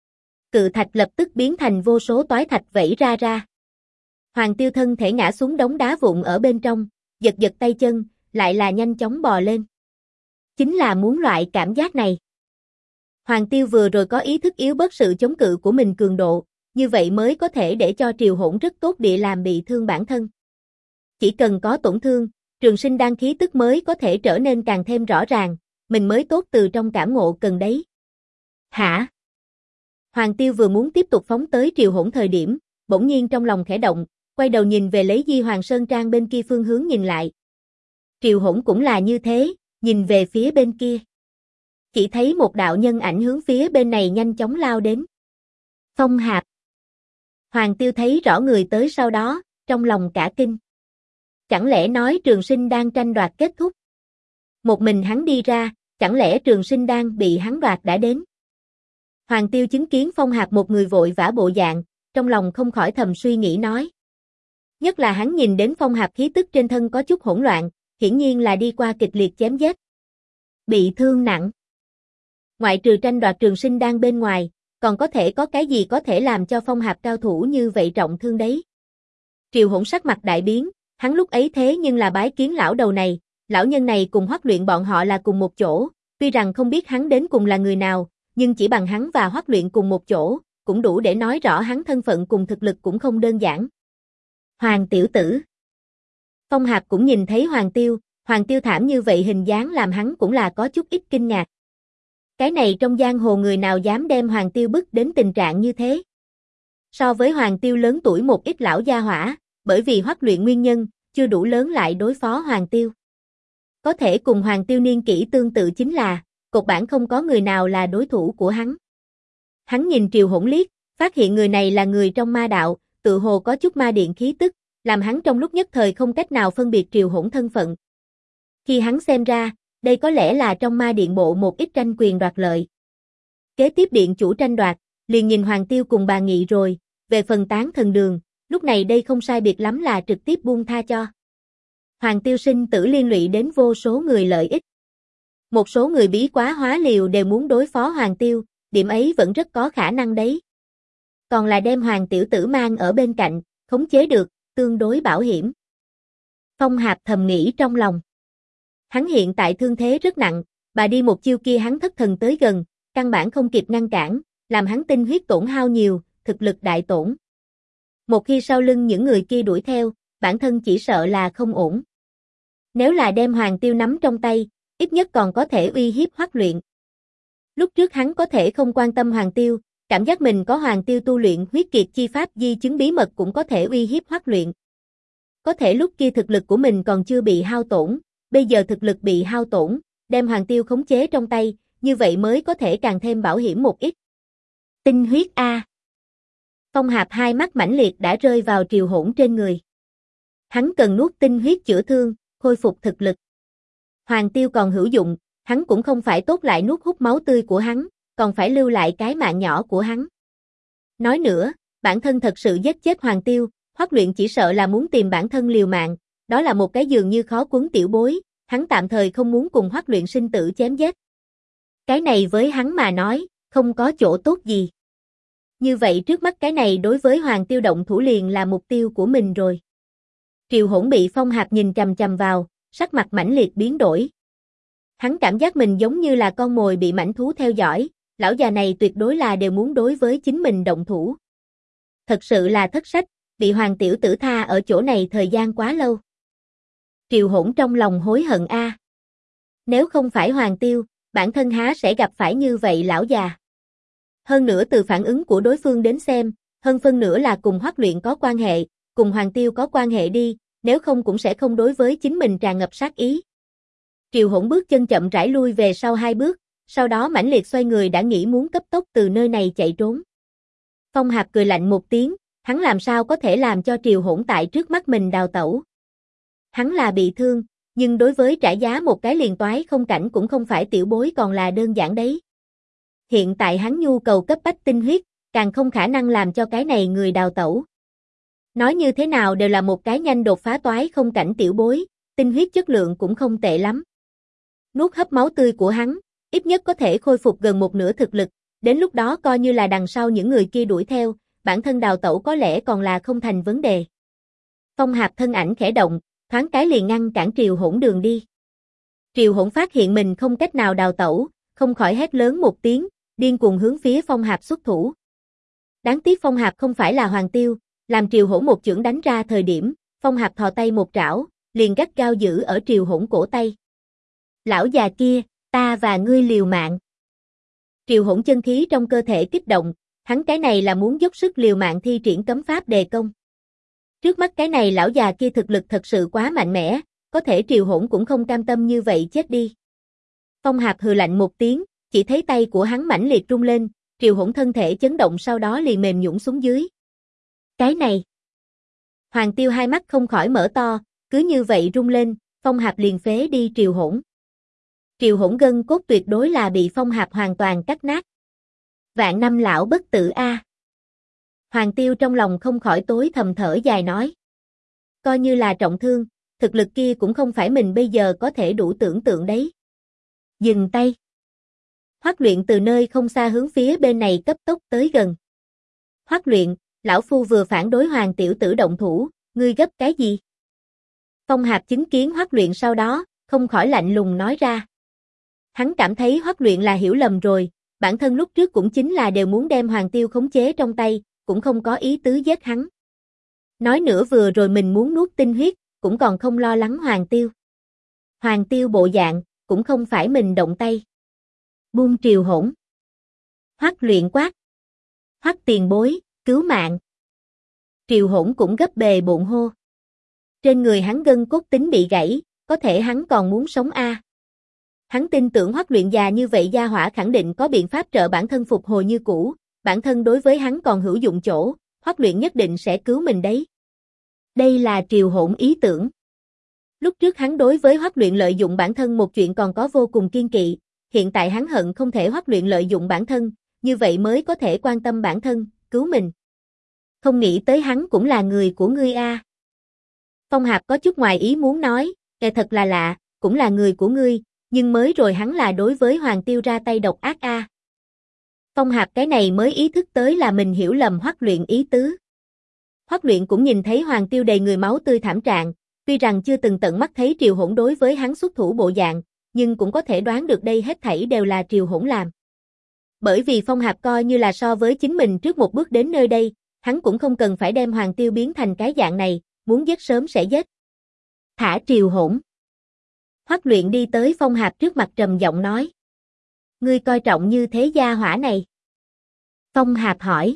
Cự thạch lập tức biến thành vô số toái thạch vẩy ra. Hoàng Tiêu thân thể ngã xuống đống đá vụn ở bên trong, giật giật tay chân, lại là nhanh chóng bò lên. Chính là muốn loại cảm giác này. Hoàng Tiêu vừa rồi có ý thức yếu bớt sự chống cự của mình cường độ, như vậy mới có thể để cho Triều Hỗn rất tốt địa làm bị thương bản thân. Chỉ cần có tổn thương, Trường Sinh Đan khí tức mới có thể trở nên càng thêm rõ ràng, mình mới tốt từ trong cảm ngộ cần đấy. Hả? Hoàng Tiêu vừa muốn tiếp tục phóng tới Triều Hỗn thời điểm, bỗng nhiên trong lòng khẽ động, quay đầu nhìn về lấy Di Hoàng Sơn Trang bên kia phương hướng nhìn lại. Triều Hỗn cũng là như thế, nhìn về phía bên kia. Chỉ thấy một đạo nhân ảnh hướng phía bên này nhanh chóng lao đến. Phong Hạp. Hoàng Tiêu thấy rõ người tới sau đó, trong lòng cả kinh. Chẳng lẽ nói Trường Sinh Đan tranh đoạt kết thúc? Một mình hắn đi ra, chẳng lẽ Trường Sinh Đan bị hắn đoạt đã đến? Hoàng Tiêu chứng kiến Phong Hạp một người vội vã bộ dạng, trong lòng không khỏi thầm suy nghĩ nói. Nhất là hắn nhìn đến Phong Hạp khí tức trên thân có chút hỗn loạn, hiển nhiên là đi qua kịch liệt chém giết. Bị thương nặng. Ngoại trừ tranh đoạt Trường Sinh Đan bên ngoài, còn có thể có cái gì có thể làm cho Phong Hạp cao thủ như vậy trọng thương đấy? Triều Hỗn sắc mặt đại biến, hắn lúc ấy thế nhưng là bái kiến lão đầu này, lão nhân này cùng Hoắc Luyện bọn họ là cùng một chỗ, tuy rằng không biết hắn đến cùng là người nào, nhưng chỉ bằng hắn và Hoắc Luyện cùng một chỗ, cũng đủ để nói rõ hắn thân phận cùng thực lực cũng không đơn giản. Hoàng tiểu tử. Phong Hạp cũng nhìn thấy Hoàng Tiêu thảm như vậy hình dáng làm hắn cũng là có chút ít kinh ngạc. Cái này trong giang hồ người nào dám đem Hoàng Tiêu bức đến tình trạng như thế? So với Hoàng Tiêu lớn tuổi một ít lão gia hỏa, bởi vì Hoắc Luyện nguyên nhân, chưa đủ lớn lại đối phó Hoàng Tiêu. Có thể cùng Hoàng Tiêu niên kỷ tương tự chính là, cột bản không có người nào là đối thủ của hắn. Hắn nhìn Triều Hỗn liếc, phát hiện người này là người trong ma đạo, tự hồ có chút ma điện khí tức, làm hắn trong lúc nhất thời không cách nào phân biệt Triều Hỗn thân phận. Khi hắn xem ra, đây có lẽ là trong ma điện bộ một ít tranh quyền đoạt lợi. Kế tiếp điện chủ tranh đoạt, liền nhìn Hoàng Tiêu cùng bà Nghị rồi, về phần Tán Thần Đường, lúc này đây không sai biệt lắm là trực tiếp buông tha cho. Hoàng Tiêu sinh tử liên lụy đến vô số người lợi ích. Một số người bí quá hóa liều đều muốn đối phó Hoàng Tiêu, điểm ấy vẫn rất có khả năng đấy. Còn là đem Hoàng tiểu tử mang ở bên cạnh, khống chế được, tương đối bảo hiểm. Phong Hạp thầm nghĩ trong lòng. Hắn hiện tại thương thế rất nặng, bà đi một chiêu kia hắn thất thần tới gần, căn bản không kịp ngăn cản, làm hắn tinh huyết tổn hao nhiều, thực lực đại tổn. Một khi sau lưng những người kia đuổi theo, bản thân chỉ sợ là không ổn. Nếu là đem Hoàng Tiêu nắm trong tay, ít nhất còn có thể uy hiếp Hoắc Luyện. Lúc trước hắn có thể không quan tâm Hoàng Tiêu, cảm giác mình có Hoàng Tiêu tu luyện huyết kiệt chi pháp di chứng bí mật cũng có thể uy hiếp Hoắc Luyện. Có thể lúc kia thực lực của mình còn chưa bị hao tổn, bây giờ thực lực bị hao tổn, đem Hoàng Tiêu khống chế trong tay, như vậy mới có thể càng thêm bảo hiểm một ít. Tinh huyết A. Phong Hạp hai mắt mãnh liệt đã rơi vào Triều Hỗn trên người. Hắn cần nuốt tinh huyết chữa thương, khôi phục thực lực. Hoàng Tiêu còn hữu dụng, hắn cũng không phải tốt lại nuốt hút máu tươi của hắn, còn phải lưu lại cái mạng nhỏ của hắn. Nói nữa, bản thân thật sự giết chết Hoàng Tiêu, Hoắc Luyện chỉ sợ là muốn tìm bản thân liều mạng, đó là một cái dường như khó quấn tiểu bối, hắn tạm thời không muốn cùng Hoắc Luyện sinh tử chém giết. Cái này với hắn mà nói, không có chỗ tốt gì. Như vậy trước mắt cái này đối với Hoàng Tiêu động thủ liền là mục tiêu của mình rồi. Triều Hỗn bị Phong Hạp nhìn chằm chằm vào, sắc mặt mãnh liệt biến đổi. Hắn cảm giác mình giống như là con mồi bị mãnh thú theo dõi, lão già này tuyệt đối là đều muốn đối với chính mình động thủ. Thật sự là thất sách, bị Hoàng tiểu tử tha ở chỗ này thời gian quá lâu. Triều Hỗn trong lòng hối hận a. Nếu không phải Hoàng Tiêu, bản thân há sẽ gặp phải như vậy lão già. Hơn nữa từ phản ứng của đối phương đến xem, hơn phân nửa là cùng Hoắc Luyện có quan hệ, cùng Hoàng Tiêu có quan hệ đi, nếu không cũng sẽ không đối với chính mình tràn ngập sát ý. Triều Hỗn bước chân chậm rãi lui về sau hai bước, sau đó mãnh liệt xoay người đã nghĩ muốn cấp tốc từ nơi này chạy trốn. Phong Hạp cười lạnh một tiếng, hắn làm sao có thể làm cho Triều Hỗn tại trước mắt mình đào tẩu. Hắn là bị thương, nhưng đối với trả giá một cái liền toái không cảnh cũng không phải tiểu bối còn là đơn giản đấy. Hiện tại hắn nhu cầu cấp bách tinh huyết, càng không khả năng làm cho cái này người đào tẩu. Nói như thế nào đều là một cái nhanh đột phá toái không cảnh tiểu bối, tinh huyết chất lượng cũng không tệ lắm. Nuốt hấp máu tươi của hắn, ít nhất có thể khôi phục gần một nửa thực lực, đến lúc đó coi như là đằng sau những người kia đuổi theo, bản thân đào tẩu có lẽ còn là không thành vấn đề. Phong Hạp thân ảnh khẽ động, thoáng cái liền ngăn cản Triều Hỗn đường đi. Triều Hỗn phát hiện mình không cách nào đào tẩu, không khỏi hét lớn một tiếng, điên cuồng hướng phía Phong Hạp xuất thủ. Đáng tiếc Phong Hạp không phải là Hoàng Tiêu, làm Triều Hỗn một chưởng đánh ra thời điểm, Phong Hạp thò tay một trảo, liền gắt gao giữ ở Triều Hỗn cổ tay. Lão già kia, ta và ngươi liều mạng. Triều Hỗn chân khí trong cơ thể kích động, hắn cái này là muốn dốc sức liều mạng thi triển cấm pháp đề công. Trước mắt cái này lão già kia thực lực thật sự quá mạnh mẽ, có thể Triều Hỗn cũng không cam tâm như vậy chết đi. Phong Hạp hừ lạnh một tiếng, chỉ thấy tay của hắn mãnh liệt rung lên, Triều Hỗn thân thể chấn động sau đó liền mềm nhũn xuống dưới. Cái này. Hoàng Tiêu hai mắt không khỏi mở to, cứ như vậy rung lên, Phong Hạp liền phế đi Triều Hỗn. Triều Hỗn gân cốt tuyệt đối là bị Phong Hạp hoàn toàn cắt nát. Vạn năm lão bất tử a. Hoàng Tiêu trong lòng không khỏi tối thầm thở dài nói. Coi như là trọng thương, thực lực kia cũng không phải mình bây giờ có thể đủ tưởng tượng đấy. Dừng tay. Hoắc Luyện từ nơi không xa hướng phía bên này cấp tốc tới gần. Hoắc Luyện, lão phu vừa phản đối Hoàng tiểu tử động thủ, ngươi gấp cái gì? Phong Hạp chứng kiến Hoắc Luyện sau đó, không khỏi lạnh lùng nói ra. Hắn cảm thấy Hoắc Luyện là hiểu lầm rồi, bản thân lúc trước cũng chính là đều muốn đem Hoàng Tiêu khống chế trong tay, cũng không có ý tứ giết hắn. Nói nữa vừa rồi mình muốn nuốt tinh huyết, cũng còn không lo lắng Hoàng Tiêu. Hoàng Tiêu bộ dạng, cũng không phải mình động tay. Buông Triều Hỗn. Hoắc Luyện quát. Hoắc tiền bối, cứu mạng. Triều Hỗn cũng gấp bề bộn hô. Trên người hắn gân cốt tính bị gãy, có thể hắn còn muốn sống a. Hắn tin tưởng Hoắc Luyện già như vậy gia hỏa khẳng định có biện pháp trợ bản thân phục hồi như cũ, bản thân đối với hắn còn hữu dụng chỗ, Hoắc Luyện nhất định sẽ cứu mình đấy. Đây là Triều Hỗn ý tưởng. Lúc trước hắn đối với Hoắc Luyện lợi dụng bản thân một chuyện còn có vô cùng kiên kỵ, hiện tại hắn hận không thể Hoắc Luyện lợi dụng bản thân, như vậy mới có thể quan tâm bản thân, cứu mình. Không nghĩ tới hắn cũng là người của ngươi a. Phong Hạp có chút ngoài ý muốn nói, thật là lạ, cũng là người của ngươi, nhưng mới rồi hắn là đối với Hoàng Tiêu ra tay độc ác a. Phong Hạp cái này mới ý thức tới là mình hiểu lầm Hoắc Luyện ý tứ. Hoắc Luyện cũng nhìn thấy Hoàng Tiêu đầy người máu tươi thảm trạng, tuy rằng chưa từng tận mắt thấy Triều Hỗn đối với hắn xuất thủ bộ dạng, nhưng cũng có thể đoán được đây hết thảy đều là Triều Hỗn làm. Bởi vì Phong Hạp coi như là so với chính mình trước một bước đến nơi đây, hắn cũng không cần phải đem Hoàng Tiêu biến thành cái dạng này, muốn giết sớm sẽ giết. Thả Triều Hỗn. Hoắc Luyện đi tới Phong Hạp trước mặt trầm giọng nói. Ngươi coi trọng như thế gia hỏa này. Phong Hạp hỏi.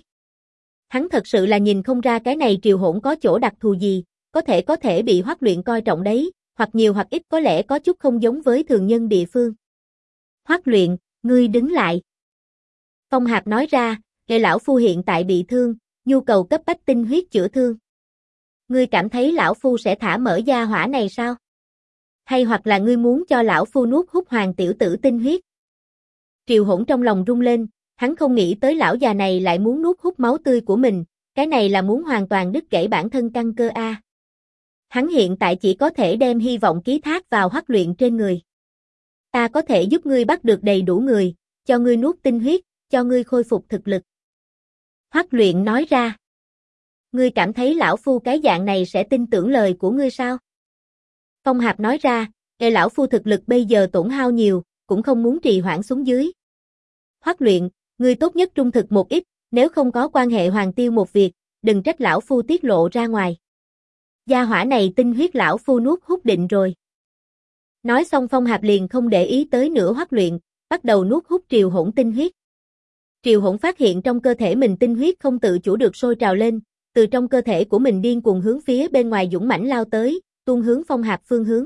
Hắn thật sự là nhìn không ra cái này Triều Hỗn có chỗ đặc thù gì, có thể bị Hoắc Luyện coi trọng đấy, hoặc nhiều hoặc ít có lẽ có chút không giống với thường nhân địa phương. Hoắc Luyện, ngươi đứng lại. Phong Hạp nói ra, nghe lão phu hiện tại bị thương, nhu cầu cấp bách tinh huyết chữa thương. Ngươi cảm thấy lão phu sẽ thả mở gia hỏa này sao? Hay hoặc là ngươi muốn cho lão phu nuốt hút Hoàng tiểu tử tinh huyết? Triều Hỗn trong lòng rung lên, hắn không nghĩ tới lão già này lại muốn nuốt hút máu tươi của mình, cái này là muốn hoàn toàn đứt gãy bản thân căn cơ a. Hắn hiện tại chỉ có thể đem hy vọng ký thác vào Hoắc Luyện trên người. Ta có thể giúp ngươi bắt được đầy đủ người, cho ngươi nuốt tinh huyết, cho ngươi khôi phục thực lực. Hoắc Luyện nói ra. Ngươi cảm thấy lão phu cái dạng này sẽ tin tưởng lời của ngươi sao? Phong Hạp nói ra, lão phu thực lực bây giờ tổn hao nhiều, cũng không muốn trì hoãn xuống dưới. Hoắc Luyện, ngươi tốt nhất trung thực một ít, nếu không có quan hệ Hoàng Tiêu một việc, đừng trách lão phu tiết lộ ra ngoài. Gia hỏa này tinh huyết lão phu nuốt hút định rồi. Nói xong Phong Hạp liền không để ý tới nữa Hoắc Luyện, bắt đầu nuốt hút Triều Hỗn tinh huyết. Triều Hỗn phát hiện trong cơ thể mình tinh huyết không tự chủ được sôi trào lên, từ trong cơ thể của mình điên cuồng hướng phía bên ngoài dũng mãnh lao tới, tuôn hướng Phong Hạp phương hướng.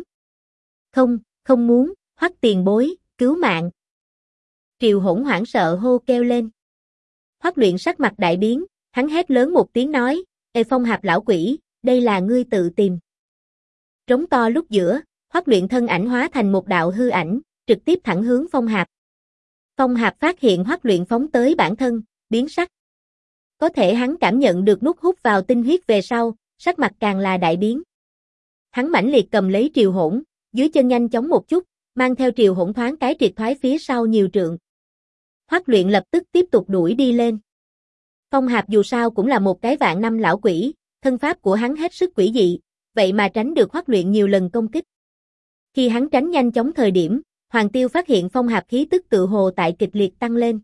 Không muốn, Hoắc tiền bối, cứu mạng. Triều Hỗn hoảng sợ hô kêu lên. Hoắc Luyện sắc mặt đại biến, hắn hét lớn một tiếng nói, Phong Hạp lão quỷ, đây là ngươi tự tìm. Trống to lúc giữa, Hoắc Luyện thân ảnh hóa thành một đạo hư ảnh, trực tiếp thẳng hướng Phong Hạp. Phong Hạp phát hiện Hoắc Luyện phóng tới bản thân, biến sắc. Có thể hắn cảm nhận được nuốt hút vào tinh huyết về sau, sắc mặt càng là đại biến. Hắn mãnh liệt cầm lấy Triều Hỗn, dưới chân nhanh chóng một chút, mang theo Triều Hỗn thoáng cái triệt thoái phía sau nhiều trượng. Hoắc Luyện lập tức tiếp tục đuổi đi lên. Phong Hạp dù sao cũng là một cái vạn năm lão quỷ, thân pháp của hắn hết sức quỷ dị, vậy mà tránh được Hoắc Luyện nhiều lần công kích. Khi hắn tránh nhanh chóng thời điểm, Hoàng Tiêu phát hiện Phong Hạp khí tức tự hồ tại kịch liệt tăng lên.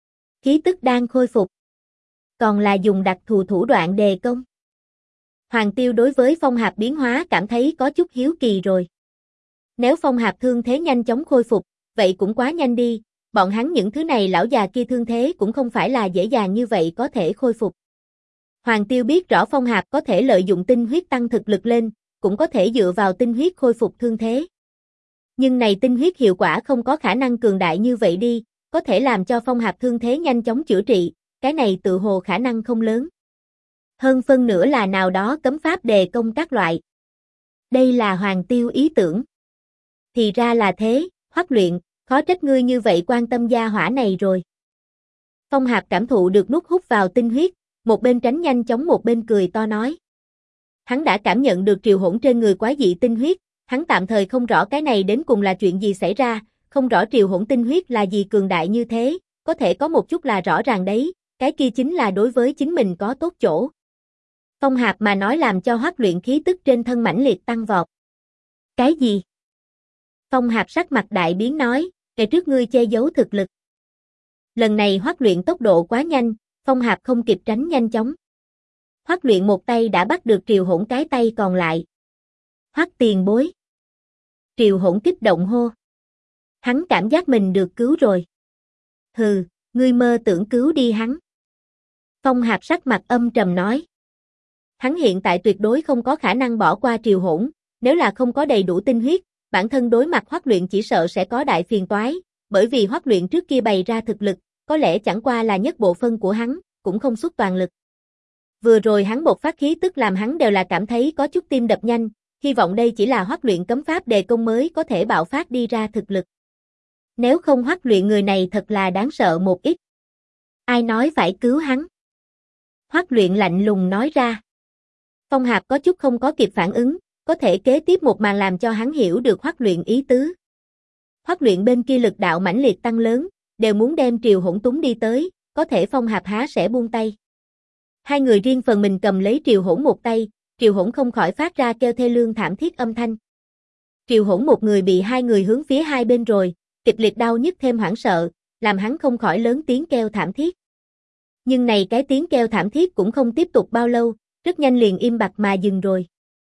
Khí tức đang khôi phục. Còn là dùng đặc thù thủ đoạn đề công. Hoàng Tiêu đối với Phong Hạp biến hóa cảm thấy có chút hiếu kỳ rồi. Nếu Phong Hạp thương thế nhanh chóng khôi phục, vậy cũng quá nhanh đi, bọn hắn những thứ này lão già kia thương thế cũng không phải là dễ dàng như vậy có thể khôi phục. Hoàng Tiêu biết rõ Phong Hạp có thể lợi dụng tinh huyết tăng thực lực lên, cũng có thể dựa vào tinh huyết khôi phục thương thế. Nhưng này tinh huyết hiệu quả không có khả năng cường đại như vậy đi, có thể làm cho Phong Hạp thương thế nhanh chóng chữa trị, cái này tự hồ khả năng không lớn. Hơn phân nữa là nào đó cấm pháp đề công các loại. Đây là Hoàng Tiêu ý tưởng. Thì ra là thế, Hoắc Luyện, khó trách ngươi như vậy quan tâm gia hỏa này rồi. Phong Hạp cảm thụ được nuốt hút vào tinh huyết, một bên tránh nhanh chóng một bên cười to nói. Hắn đã cảm nhận được Triều Hỗn trên người quái dị tinh huyết, hắn tạm thời không rõ cái này đến cùng là chuyện gì xảy ra, không rõ Triều Hỗn tinh huyết là gì cường đại như thế, có thể có một chút là rõ ràng đấy, cái kia chính là đối với chính mình có tốt chỗ. Phong Hạp mà nói làm cho Hoắc Luyện khí tức trên thân mãnh liệt tăng vọt. Cái gì? Phong Hạp sắc mặt đại biến nói, kể trước ngươi che giấu thực lực. Lần này Hoắc Luyện tốc độ quá nhanh, Phong Hạp không kịp tránh nhanh chóng. Hoắc Luyện một tay đã bắt được Triều Hỗn cái tay còn lại. Hoắc tiền bối. Triều Hỗn kích động hô. Hắn cảm giác mình được cứu rồi. Hừ, ngươi mơ tưởng cứu đi hắn. Phong Hạp sắc mặt âm trầm nói. Hắn hiện tại tuyệt đối không có khả năng bỏ qua Triều Hỗn, nếu là không có đầy đủ tinh huyết, bản thân đối mặt Hoắc Luyện chỉ sợ sẽ có đại phiền toái, bởi vì Hoắc Luyện trước kia bày ra thực lực, có lẽ chẳng qua là nhất bộ phân của hắn, cũng không xuất toàn lực. Vừa rồi hắn bộc phát khí tức làm hắn đều là cảm thấy có chút tim đập nhanh, hy vọng đây chỉ là Hoắc Luyện cấm pháp đề công mới có thể bạo phát đi ra thực lực. Nếu không Hoắc Luyện người này thật là đáng sợ một ít. Ai nói phải cứu hắn? Hoắc Luyện lạnh lùng nói ra. Phong Hạp có chút không có kịp phản ứng, có thể kế tiếp một màn làm cho hắn hiểu được Hoắc Luyện ý tứ. Hoắc Luyện bên kia lực đạo mãnh liệt tăng lớn, đều muốn đem Triều Hỗn túng đi tới, có thể Phong Hạp há sẽ buông tay. Hai người riêng phần mình cầm lấy Triều Hỗn một tay, Triều Hỗn không khỏi phát ra kêu thê lương thảm thiết âm thanh. Triều Hỗn một người bị hai người hướng phía hai bên rồi, kịch liệt đau nhức thêm hoảng sợ, làm hắn không khỏi lớn tiếng kêu thảm thiết. Nhưng này cái tiếng kêu thảm thiết cũng không tiếp tục bao lâu, rất nhanh liền im bặt mà dừng rồi.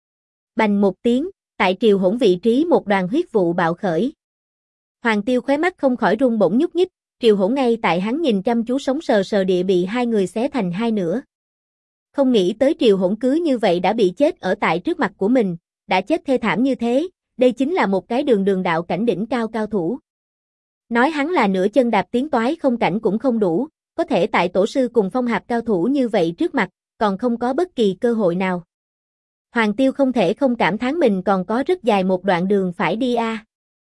Bành một tiếng, tại Triều Hỗn vị trí một đoàn huyết vụ bạo khởi. Hoàng Tiêu khóe mắt không khỏi rung bổng nhúc nhích, Triều Hỗn ngay tại hắn nhìn chăm chú sống sờ sờ địa bị hai người xé thành hai nửa. Không nghĩ tới Triều Hỗn cứ như vậy đã bị chết ở tại trước mặt của mình, đã chết thê thảm như thế, đây chính là một cái đường đạo cảnh đỉnh cao cao thủ. Nói hắn là nửa chân đạp tiến toái không cảnh cũng không đủ, có thể tại tổ sư cùng Phong Hạp cao thủ như vậy trước mặt, còn không có bất kỳ cơ hội nào. Hoàng Tiêu không thể không cảm thán mình còn có rất dài một đoạn đường phải đi a.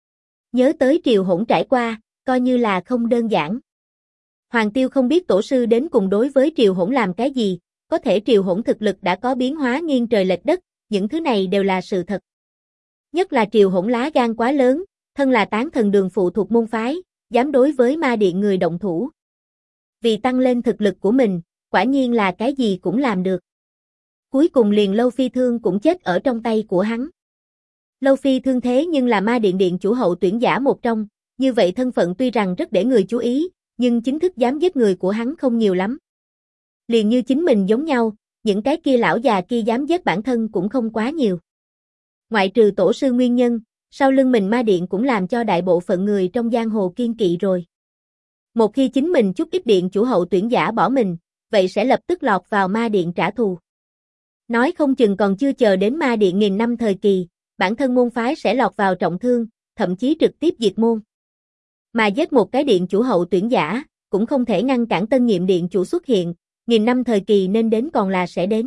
Nhớ tới Triều Hỗn trải qua, coi như là không đơn giản. Hoàng Tiêu không biết tổ sư đến cùng đối với Triều Hỗn làm cái gì, có thể Triều Hỗn thực lực đã có biến hóa nghiêng trời lệch đất, những thứ này đều là sự thật. Nhất là Triều Hỗn lá gan quá lớn, thân là tán thần đường phụ thuộc môn phái, dám đối với ma điện người động thủ. Vì tăng lên thực lực của mình, quả nhiên là cái gì cũng làm được. Cuối cùng liền Lâu Phi thương cũng chết ở trong tay của hắn. Lâu Phi thương thế nhưng là ma điện điện chủ hậu tuyển giả một trong, như vậy thân phận tuy rằng rất để người chú ý, nhưng chính thức dám giết người của hắn không nhiều lắm. Liền như chính mình giống nhau, những cái kia lão già kia dám giết bản thân cũng không quá nhiều. Ngoại trừ tổ sư nguyên nhân, sau lưng mình ma điện cũng làm cho đại bộ phận người trong giang hồ kiên kỵ rồi. Một khi chính mình chút ít điện chủ hậu tuyển giả bỏ mình, vậy sẽ lập tức lọt vào ma điện trả thù. Nói không chừng còn chưa chờ đến ma điện nghìn năm thời kỳ, bản thân môn phái sẽ lọt vào trọng thương, thậm chí trực tiếp diệt môn. Mà giết một cái điện chủ hậu tuyển giả, cũng không thể ngăn cản tân nhiệm điện chủ xuất hiện, nghìn năm thời kỳ nên đến còn là sẽ đến.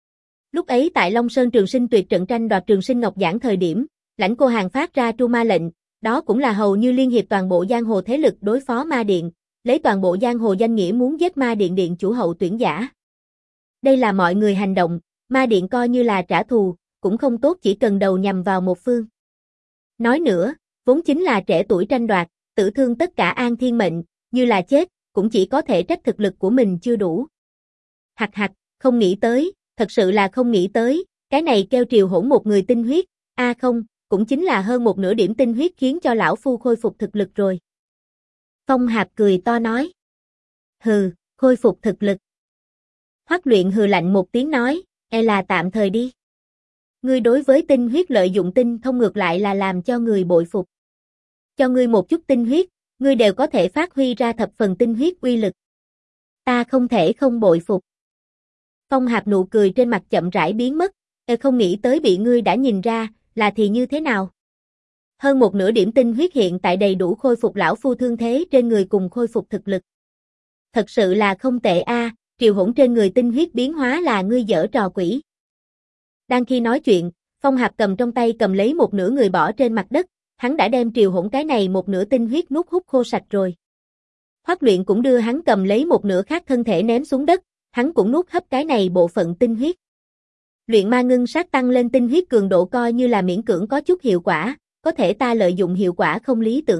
Lúc ấy tại Long Sơn Trường Sinh tuyệt trận tranh đoạt Trường Sinh Ngọc Giản thời điểm, Lãnh Cô Hàn phát ra tru ma lệnh, đó cũng là hầu như liên hiệp toàn bộ giang hồ thế lực đối phó ma điện, lấy toàn bộ giang hồ danh nghĩa muốn giết ma điện điện chủ hậu tuyển giả. Đây là mọi người hành động, ma điện coi như là trả thù, cũng không tốt chỉ cần đầu nhằm vào một phương. Nói nữa, vốn chính là trẻ tuổi tranh đoạt, tử thương tất cả an thiên mệnh, như là chết, cũng chỉ có thể trách thực lực của mình chưa đủ. Hặc hặc, không nghĩ tới, thật sự là không nghĩ tới, cái này kêu Triều Hỗn một người tinh huyết, không, cũng chính là hơn một nửa điểm tinh huyết khiến cho lão phu khôi phục thực lực rồi. Phong Hạp cười to nói. Hừ, khôi phục thực lực. Hoắc Luyện hừ lạnh một tiếng nói, là tạm thời đi. Ngươi đối với tinh huyết lợi dụng tinh thông ngược lại là làm cho người bội phục. Cho ngươi một chút tinh huyết, ngươi đều có thể phát huy ra thập phần tinh huyết uy lực. Ta không thể không bội phục. Phong Hạp nụ cười trên mặt chậm rãi biến mất, không nghĩ tới bị ngươi đã nhìn ra, là thì như thế nào? Hơn một nửa điểm tinh huyết hiện tại đầy đủ khôi phục lão phu thương thế trên người cùng khôi phục thực lực. Thật sự là không tệ Triều Hỗn trên người tinh huyết biến hóa là ngươi giở trò quỷ. Đang khi nói chuyện, Phong Hạp cầm trong tay cầm lấy một nửa người bỏ trên mặt đất, hắn đã đem Triều Hỗn cái này một nửa tinh huyết nuốt hút khô sạch rồi. Hoắc Luyện cũng đưa hắn cầm lấy một nửa khác thân thể ném xuống đất, hắn cũng nuốt hấp cái này bộ phận tinh huyết. Luyện ma ngưng sát tăng lên tinh huyết cường độ coi như là miễn cưỡng có chút hiệu quả, có thể ta lợi dụng hiệu quả không lý tưởng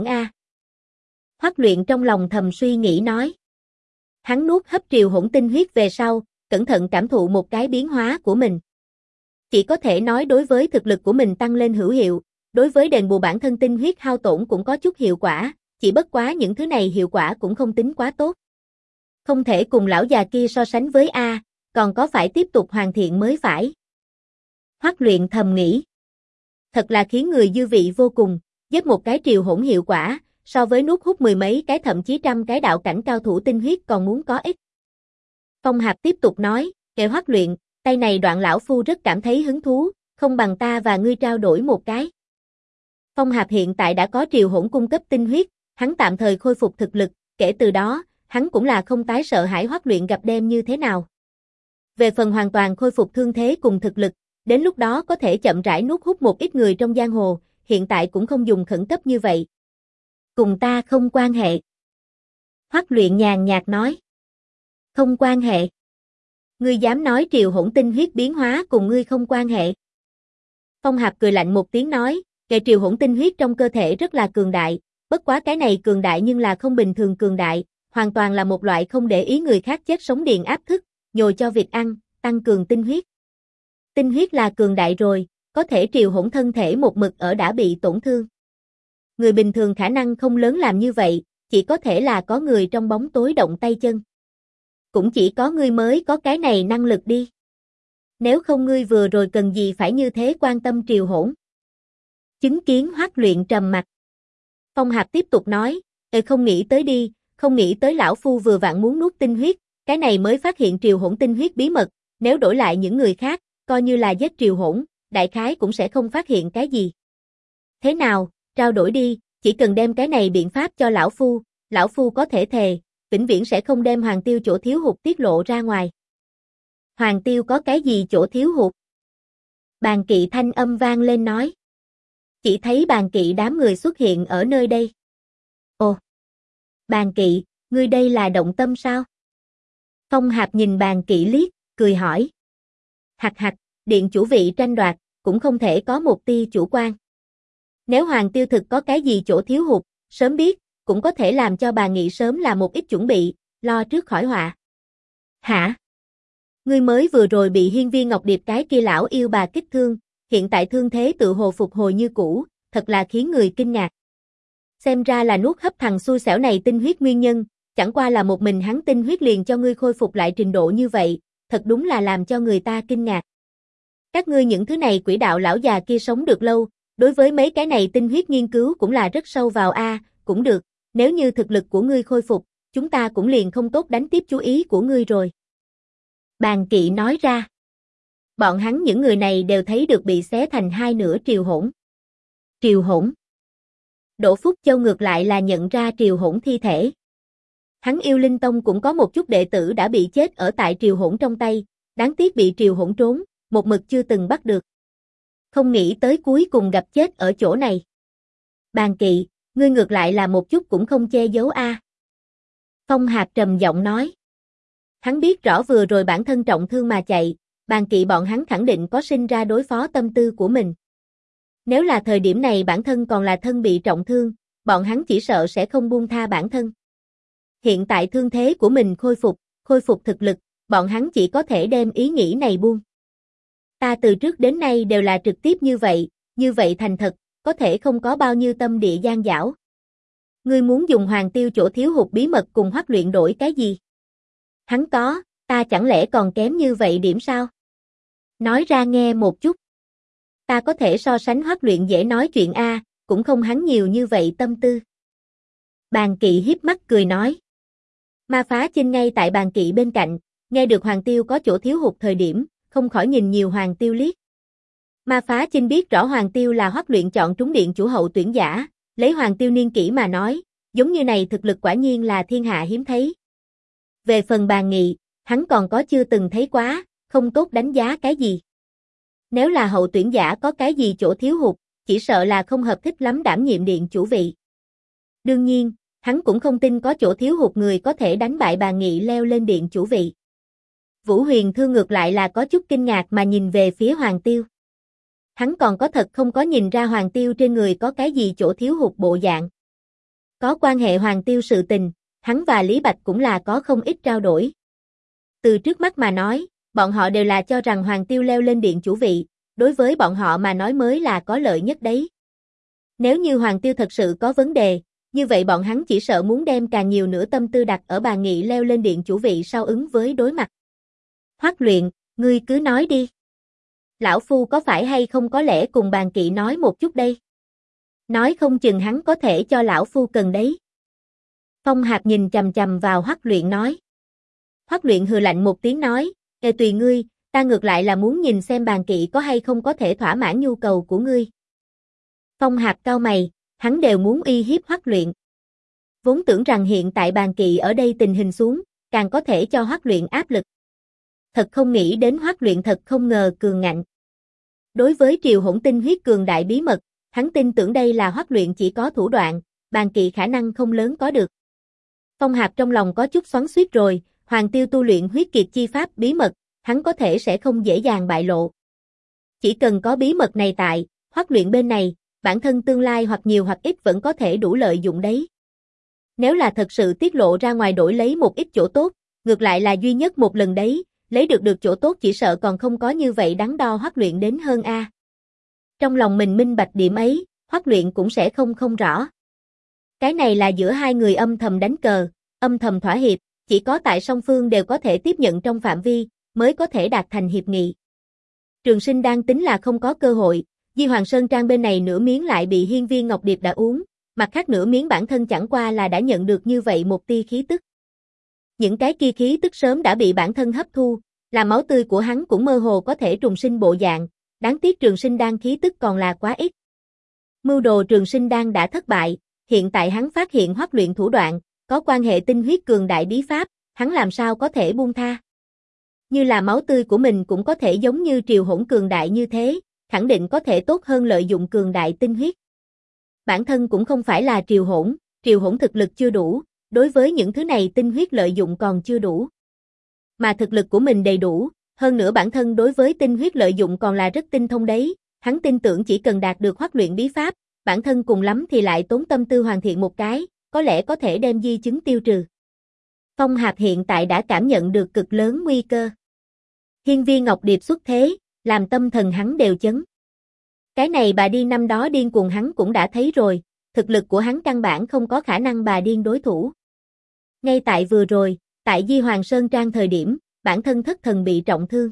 Hoắc Luyện trong lòng thầm suy nghĩ nói. Hắn nuốt hấp Triều Hỗn tinh huyết về sau, cẩn thận cảm thụ một cái biến hóa của mình. Chỉ có thể nói đối với thực lực của mình tăng lên hữu hiệu, đối với đền bù bản thân tinh huyết hao tổn cũng có chút hiệu quả, chỉ bất quá những thứ này hiệu quả cũng không tính quá tốt. Không thể cùng lão già kia so sánh với còn có phải tiếp tục hoàn thiện mới phải. Hoắc Luyện thầm nghĩ. Thật là khiến người dư vị vô cùng, giết một cái Triều Hỗn hiệu quả, so với nuốt hút mười mấy cái thậm chí trăm cái đạo cảnh cao thủ tinh huyết còn muốn có ích. Phong Hạp tiếp tục nói, Hoắc Luyện, tay này đoạn lão phu rất cảm thấy hứng thú, không bằng ta và ngươi trao đổi một cái. Phong Hạp hiện tại đã có Triều Hỗn cung cấp tinh huyết, hắn tạm thời khôi phục thực lực, kể từ đó, hắn cũng là không tái sợ hãi Hoắc Luyện gặp đem như thế nào. Về phần hoàn toàn khôi phục thương thế cùng thực lực, đến lúc đó có thể chậm rãi nuốt hút một ít người trong giang hồ, hiện tại cũng không dùng khẩn cấp như vậy. Cùng ta không quan hệ. Hoắc Luyện nhàn nhạt nói. Không quan hệ. Ngươi dám nói Triều Hỗn tinh huyết biến hóa cùng ngươi không quan hệ. Phong Hạp cười lạnh một tiếng nói, Triều Hỗn tinh huyết trong cơ thể rất là cường đại, bất quá cái này cường đại nhưng là không bình thường cường đại, hoàn toàn là một loại không để ý người khác chết sống điền áp thức, nhồi cho việc ăn, tăng cường tinh huyết. Tinh huyết là cường đại rồi, có thể Triều Hỗn thân thể một mực ở đã bị tổn thương. Người bình thường khả năng không lớn làm như vậy, chỉ có thể là có người trong bóng tối động tay chân. Cũng chỉ có ngươi mới có cái này năng lực đi. Nếu không ngươi vừa rồi cần gì phải như thế quan tâm Triều Hỗn. Chứng kiến Hoắc Luyện trầm mặt. Phong Hạp tiếp tục nói, không nghĩ tới đi, không nghĩ tới lão phu vừa vặn muốn nuốt tinh huyết, cái này mới phát hiện Triều Hỗn tinh huyết bí mật, nếu đổi lại những người khác, coi như là giết Triều Hỗn, đại khái cũng sẽ không phát hiện cái gì. Thế nào, trao đổi đi, chỉ cần đem cái này biện pháp cho lão phu có thể thề, vĩnh viễn sẽ không đem Hoàng Tiêu chỗ thiếu hụt tiết lộ ra ngoài. Hoàng Tiêu có cái gì chỗ thiếu hụt? Bàn Kỵ thanh âm vang lên nói. Chỉ thấy Bàn Kỵ đám người xuất hiện ở nơi đây. Ồ! Bàn Kỵ, ngươi đây là động tâm sao? Phong Hạp nhìn Bàn Kỵ liếc, cười hỏi. Hặc hặc, điện chủ vị tranh đoạt, cũng không thể có một tia chủ quan. Nếu Hoàng Tiêu thực có cái gì chỗ thiếu hụt, sớm biết, cũng có thể làm cho bà Nghị sớm là một ít chuẩn bị, lo trước khỏi họa. Hả? Ngươi mới vừa rồi bị Hiên Viên Ngọc Điệp cái kia lão yêu bà kích thương, hiện tại thương thế tự hồ phục hồi như cũ, thật là khiến người kinh ngạc. Xem ra là nuốt hấp thằng xui xẻo này tinh huyết nguyên nhân, chẳng qua là một mình hắn tinh huyết liền cho ngươi khôi phục lại trình độ như vậy, thật đúng là làm cho người ta kinh ngạc. Các ngươi những thứ này quỷ đạo lão già kia sống được lâu, đối với mấy cái này tinh huyết nghiên cứu cũng là rất sâu vào cũng được, nếu như thực lực của ngươi khôi phục, chúng ta cũng liền không tốt đánh tiếp chú ý của ngươi rồi. Bàn Kỵ nói ra. Bọn hắn những người này đều thấy được bị xé thành hai nửa Triều Hỗn. Triều Hỗn. Đỗ Phúc Châu ngược lại là nhận ra Triều Hỗn thi thể. Hắn Yêu Linh Tông cũng có một chút đệ tử đã bị chết ở tại Triều Hỗn trong tay, đáng tiếc bị Triều Hỗn trốn, một mực chưa từng bắt được. Không nghĩ tới cuối cùng gặp chết ở chỗ này. Bàn Kỵ, ngươi ngược lại là một chút cũng không che giấu Phong Hạp trầm giọng nói. Hắn biết rõ vừa rồi bản thân trọng thương mà chạy, Bàn kỵ bọn hắn khẳng định có sinh ra đối phó tâm tư của mình. Nếu là thời điểm này bản thân còn là thân bị trọng thương, bọn hắn chỉ sợ sẽ không buông tha bản thân. Hiện tại thương thế của mình khôi phục thực lực, bọn hắn chỉ có thể đem ý nghĩ này buông. Ta từ trước đến nay đều là trực tiếp như vậy thành thật, có thể không có bao nhiêu tâm địa gian dảo. Ngươi muốn dùng Hoàng Tiêu chỗ thiếu hụt bí mật cùng Hoắc Luyện đổi cái gì? Hắn có, ta chẳng lẽ còn kém như vậy điểm sao? Nói ra nghe một chút. Ta có thể so sánh Hoắc Luyện dễ nói chuyện a, cũng không hắn nhiều như vậy tâm tư. Bàn Kỵ híp mắt cười nói. Ma Phá Chinh ngay tại Bàn Kỵ bên cạnh, nghe được Hoàng Tiêu có chỗ thiếu hụt thời điểm, không khỏi nhìn nhiều Hoàng Tiêu liếc. Ma Phá Chinh biết rõ Hoàng Tiêu là Hoắc Luyện chọn trúng điện chủ hậu tuyển giả, lấy Hoàng Tiêu niên kỷ mà nói, giống như này thực lực quả nhiên là thiên hạ hiếm thấy. Về phần Bàn Nghị, hắn còn có chưa từng thấy quá, không tốt đánh giá cái gì. Nếu là hậu tuyển giả có cái gì chỗ thiếu hụt, chỉ sợ là không hợp thích lắm đảm nhiệm điện chủ vị. Đương nhiên, hắn cũng không tin có chỗ thiếu hụt người có thể đánh bại Bàn Nghị leo lên điện chủ vị. Vũ Huyền Thương ngược lại là có chút kinh ngạc mà nhìn về phía Hoàng Tiêu. Hắn còn có thật không có nhìn ra Hoàng Tiêu trên người có cái gì chỗ thiếu hụt bộ dạng. Có quan hệ Hoàng Tiêu sự tình, hắn và Lý Bạch cũng là có không ít trao đổi. Từ trước mắt mà nói, bọn họ đều là cho rằng Hoàng Tiêu leo lên điện chủ vị, đối với bọn họ mà nói mới là có lợi nhất đấy. Nếu như Hoàng Tiêu thật sự có vấn đề, như vậy bọn hắn chỉ sợ muốn đem càng nhiều nữa tâm tư đặt ở Bàn Nghị leo lên điện chủ vị sau ứng với đối mặt. Hoắc Luyện, ngươi cứ nói đi. Lão Phu có phải hay không có lẽ cùng Bàn Kỵ nói một chút đây? Nói không chừng hắn có thể cho Lão Phu cần đấy. Phong Hạp nhìn chằm chằm vào Hoắc Luyện nói. Hoắc Luyện hừ lạnh một tiếng nói, tùy ngươi, ta ngược lại là muốn nhìn xem Bàn Kỵ có hay không có thể thỏa mãn nhu cầu của ngươi. Phong Hạp cau mày, hắn đều muốn uy hiếp Hoắc Luyện. Vốn tưởng rằng hiện tại Bàn Kỵ ở đây tình hình xuống, càng có thể cho Hoắc Luyện áp lực. Thật không nghĩ đến Hoắc Luyện thật không ngờ cường ngạnh. Đối với triều hỗn tinh huyết cường đại bí mật, hắn tin tưởng đây là Hoắc Luyện chỉ có thủ đoạn, Bàn Kỵ khả năng không lớn có được. Phong Hạp trong lòng có chút xoắn xuýt rồi, Hoàng Tiêu tu luyện huyết kiệt chi pháp bí mật, hắn có thể sẽ không dễ dàng bại lộ. Chỉ cần có bí mật này tại, Hoắc Luyện bên này, bản thân tương lai hoặc nhiều hoặc ít vẫn có thể đủ lợi dụng đấy. Nếu là thật sự tiết lộ ra ngoài đổi lấy một ít chỗ tốt, ngược lại là duy nhất một lần đấy, lấy được chỗ tốt chỉ sợ còn không có như vậy đắn đo Hoắc Luyện đến hơn a. Trong lòng mình minh bạch điểm ấy, Hoắc Luyện cũng sẽ không rõ. Cái này là giữa hai người âm thầm đánh cờ, âm thầm thỏa hiệp, chỉ có tại song phương đều có thể tiếp nhận trong phạm vi, mới có thể đạt thành hiệp nghị. Trường Sinh đang tính là không có cơ hội, Di Hoàng Sơn Trang bên này nửa miếng lại bị Hiên Viên Ngọc Điệp đã uống, mặt khác nửa miếng bản thân chẳng qua là đã nhận được như vậy một tia khí tức. Những cái kia khí tức sớm đã bị bản thân hấp thu, làm máu tươi của hắn cũng mơ hồ có thể trùng sinh bộ dạng, đáng tiếc Trường Sinh đan khí tức còn là quá ít. Mưu đồ Trường Sinh đan đã thất bại, hiện tại hắn phát hiện Hoắc Luyện thủ đoạn, có quan hệ tinh huyết cường đại bí pháp, hắn làm sao có thể buông tha. Như là máu tươi của mình cũng có thể giống như triều hỗn cường đại như thế, khẳng định có thể tốt hơn lợi dụng cường đại tinh huyết. Bản thân cũng không phải là triều hỗn thực lực chưa đủ, đối với những thứ này tinh huyết lợi dụng còn chưa đủ. Mà thực lực của mình đầy đủ, hơn nữa bản thân đối với tinh huyết lợi dụng còn là rất tinh thông đấy, hắn tin tưởng chỉ cần đạt được Hoắc Luyện bí pháp, bản thân cùng lắm thì lại tốn tâm tư hoàn thiện một cái, có lẽ có thể đem di chứng tiêu trừ. Phong Hạp hiện tại đã cảm nhận được cực lớn nguy cơ. Hiên Viên Ngọc Điệp xuất thế, làm tâm thần hắn đều chấn. Cái này bà điên năm đó điên cuồng hắn cũng đã thấy rồi, thực lực của hắn căn bản không có khả năng bà điên đối thủ. Ngay tại vừa rồi, tại Di Hoàng Sơn Trang thời điểm, bản thân thất thần bị trọng thương.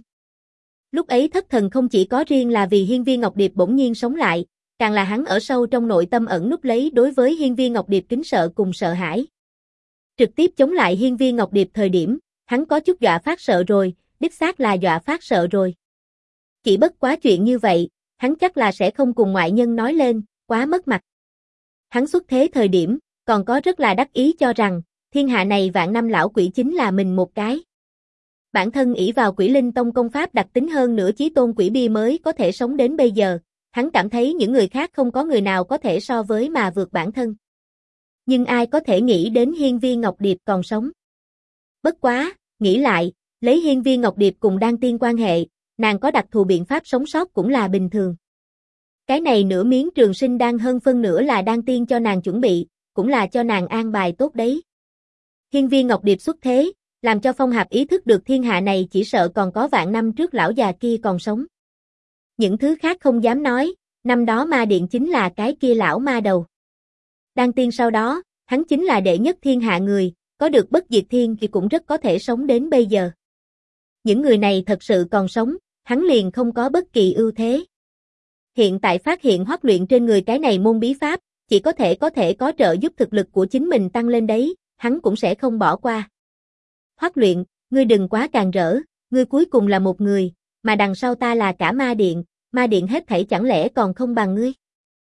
Lúc ấy thất thần không chỉ có riêng là vì Hiên Viên Ngọc Điệp bỗng nhiên sống lại, càng là hắn ở sâu trong nội tâm ẩn núp lấy đối với Hiên Viên Ngọc Điệp kính sợ cùng sợ hãi. Trực tiếp chống lại Hiên Viên Ngọc Điệp thời điểm, hắn có chút dọa phát sợ rồi, đích xác là dọa phát sợ rồi. Chỉ bất quá chuyện như vậy, hắn chắc là sẽ không cùng ngoại nhân nói lên, quá mất mặt. Hắn xuất thế thời điểm, còn có rất là đắc ý cho rằng, thiên hạ này vạn năm lão quỷ chính là mình một cái. Bản thân ỷ vào Quỷ Linh Tông công pháp đặc tính hơn nữa chí tôn quỷ bia mới có thể sống đến bây giờ, hắn cảm thấy những người khác không có người nào có thể so với mà vượt bản thân. Nhưng ai có thể nghĩ đến Hiên Viên Ngọc Điệp còn sống. Bất quá, nghĩ lại, lấy Hiên Viên Ngọc Điệp cùng Đan Tiên quan hệ, nàng có đặc thù biện pháp sống sót cũng là bình thường. Cái này nửa miếng trường sinh đan hơn phân nửa là đan tiên cho nàng chuẩn bị, cũng là cho nàng an bài tốt đấy. Hiên viên Ngọc Điệp xuất thế, làm cho Phong Hạp ý thức được thiên hạ này chỉ sợ còn có vạn năm trước lão già kia còn sống. Những thứ khác không dám nói, năm đó ma điện chính là cái kia lão ma đầu. Đan tiên sau đó, hắn chính là đệ nhất thiên hạ người, có được bất diệt thiên thì cũng rất có thể sống đến bây giờ. Những người này thật sự còn sống, hắn liền không có bất kỳ ưu thế. Hiện tại phát hiện hoắc luyện trên người cái này môn bí pháp, chỉ có thể có trợ giúp thực lực của chính mình tăng lên đấy, hắn cũng sẽ không bỏ qua. Hoắc luyện, ngươi đừng quá càn rỡ, ngươi cuối cùng là một người, mà đằng sau ta là cả ma điện hết thảy chẳng lẽ còn không bằng ngươi.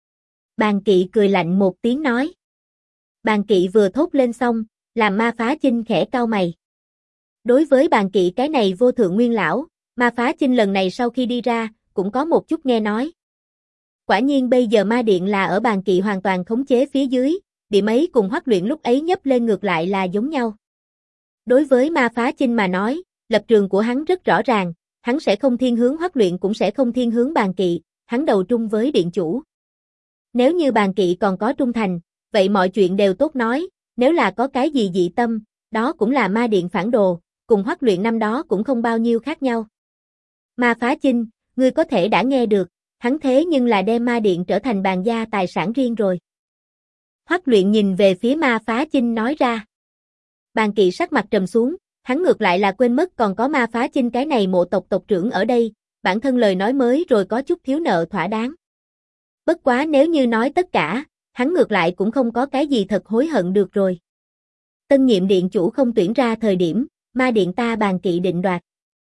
Bàn Kỵ cười lạnh một tiếng nói. Bàn Kỵ vừa thốt lên xong, làm Ma Phá Chinh khẽ cau mày. Đối với Bàn Kỵ cái này vô thượng nguyên lão, Ma Phá Chinh lần này sau khi đi ra, cũng có một chút nghe nói. Quả nhiên bây giờ ma điện là ở Bàn Kỵ hoàn toàn khống chế phía dưới, điểm ấy cùng Hoắc luyện lúc ấy nhấp lên ngược lại là giống nhau. Đối với Ma Phá Chinh mà nói, lập trường của hắn rất rõ ràng, hắn sẽ không thiên hướng Hoắc luyện cũng sẽ không thiên hướng Bàn Kỵ, hắn đầu trung với điện chủ. Nếu như Bàn Kỵ còn có trung thành, vậy mọi chuyện đều tốt nói, nếu là có cái gì dị tâm, đó cũng là ma điện phản đồ, cùng Hoắc luyện năm đó cũng không bao nhiêu khác nhau. Ma Phá Chinh, ngươi có thể đã nghe được, hắn thế nhưng là đem ma điện trở thành bàn gia tài sản riêng rồi. Hoắc luyện nhìn về phía Ma Phá Chinh nói ra. Bàn Kỵ sắc mặt trầm xuống, hắn ngược lại là quên mất còn có Ma Phá Chinh cái này mộ tộc tộc trưởng ở đây, bản thân lời nói mới rồi có chút thiếu nợ thỏa đáng. Bất quá nếu như nói tất cả, hắn ngược lại cũng không có cái gì thật hối hận được rồi. Tân nhiệm điện chủ không tuyển ra thời điểm, ma điện ta Bàn Kỵ định đoạt.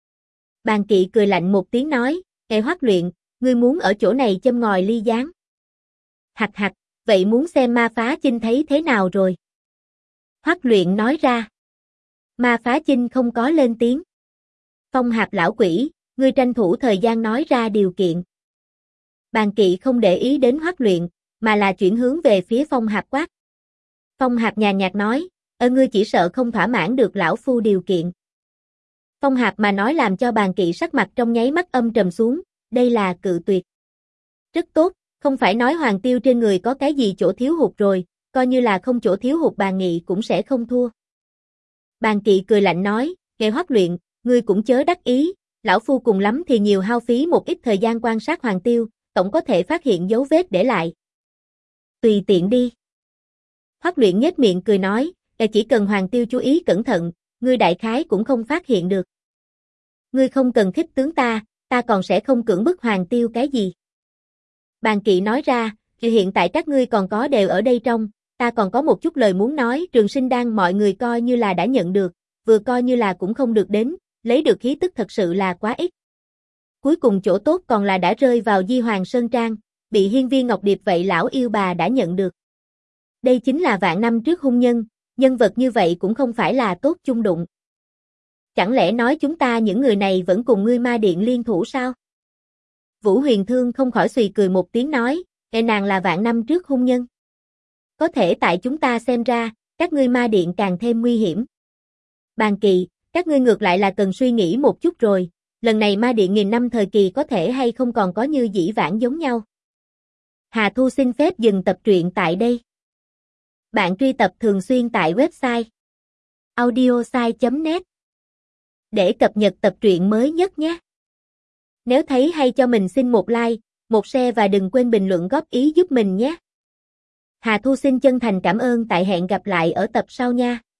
Bàn Kỵ cười lạnh một tiếng nói, Hoắc luyện, ngươi muốn ở chỗ này châm ngòi ly gián. Hặc hặc, vậy muốn xem Ma Phá Chinh thấy thế nào rồi? Hoắc luyện nói ra. Ma Phá Chinh không có lên tiếng. Phong Hạp lão quỷ, ngươi tranh thủ thời gian nói ra điều kiện. Bàn Kỵ không để ý đến Hoắc luyện, mà là chuyển hướng về phía Phong Hạp quát. Phong Hạp nhàn nhạt nói, ngươi chỉ sợ không thỏa mãn được lão phu điều kiện. Phong Hạp mà nói làm cho Bàn Kỵ sắc mặt trong nháy mắt âm trầm xuống, đây là cự tuyệt. Rất tốt, không phải nói Hoàng Tiêu trên người có cái gì chỗ thiếu hụt rồi, coi như là không chỗ thiếu hụt Bàn Nghị cũng sẽ không thua. Bàn Kỵ cười lạnh nói, Hoắc luyện, ngươi cũng chớ đắc ý, lão phu cùng lắm thì nhiều hao phí một ít thời gian quan sát Hoàng Tiêu, tổng có thể phát hiện dấu vết để lại. Tùy tiện đi. Hoắc luyện nhếch miệng cười nói, chỉ cần Hoàng Tiêu chú ý cẩn thận, ngươi đại khái cũng không phát hiện được. Ngươi không cần khích tướng ta còn sẽ không cưỡng bức Hoàng Tiêu cái gì. Bàn Kỵ nói ra, hiện tại các ngươi còn có đều ở đây trong, ta còn có một chút lời muốn nói, trường sinh đan mọi người coi như là đã nhận được, vừa coi như là cũng không được đến, lấy được khí tức thật sự là quá ít. Cuối cùng chỗ tốt còn là đã rơi vào Di Hoàng Sơn Trang, bị hiên viên Ngọc Điệp vậy lão yêu bà đã nhận được. Đây chính là vạn năm trước hung nhân, nhân vật như vậy cũng không phải là tốt chung đụng. Chẳng lẽ nói chúng ta những người này vẫn cùng ngươi ma điện liên thủ sao? Vũ Huyền Thương không khỏi xùy cười một tiếng nói, nàng là vạn năm trước hung nhân. Có thể tại chúng ta xem ra, các ngươi ma điện càng thêm nguy hiểm. Bàn Kỵ, các ngươi ngược lại là cần suy nghĩ một chút rồi, lần này ma điện nghìn năm thời kỳ có thể hay không còn có như dĩ vãng giống nhau. Hà Thu xin phép dừng tập truyện tại đây. Bạn truy tập thường xuyên tại website audiosai.net để cập nhật tập truyện mới nhất nhé. Nếu thấy hay cho mình xin một like, một share và đừng quên bình luận góp ý giúp mình nhé. Hà Thu xin chân thành cảm ơn, tại hẹn gặp lại ở tập sau nha.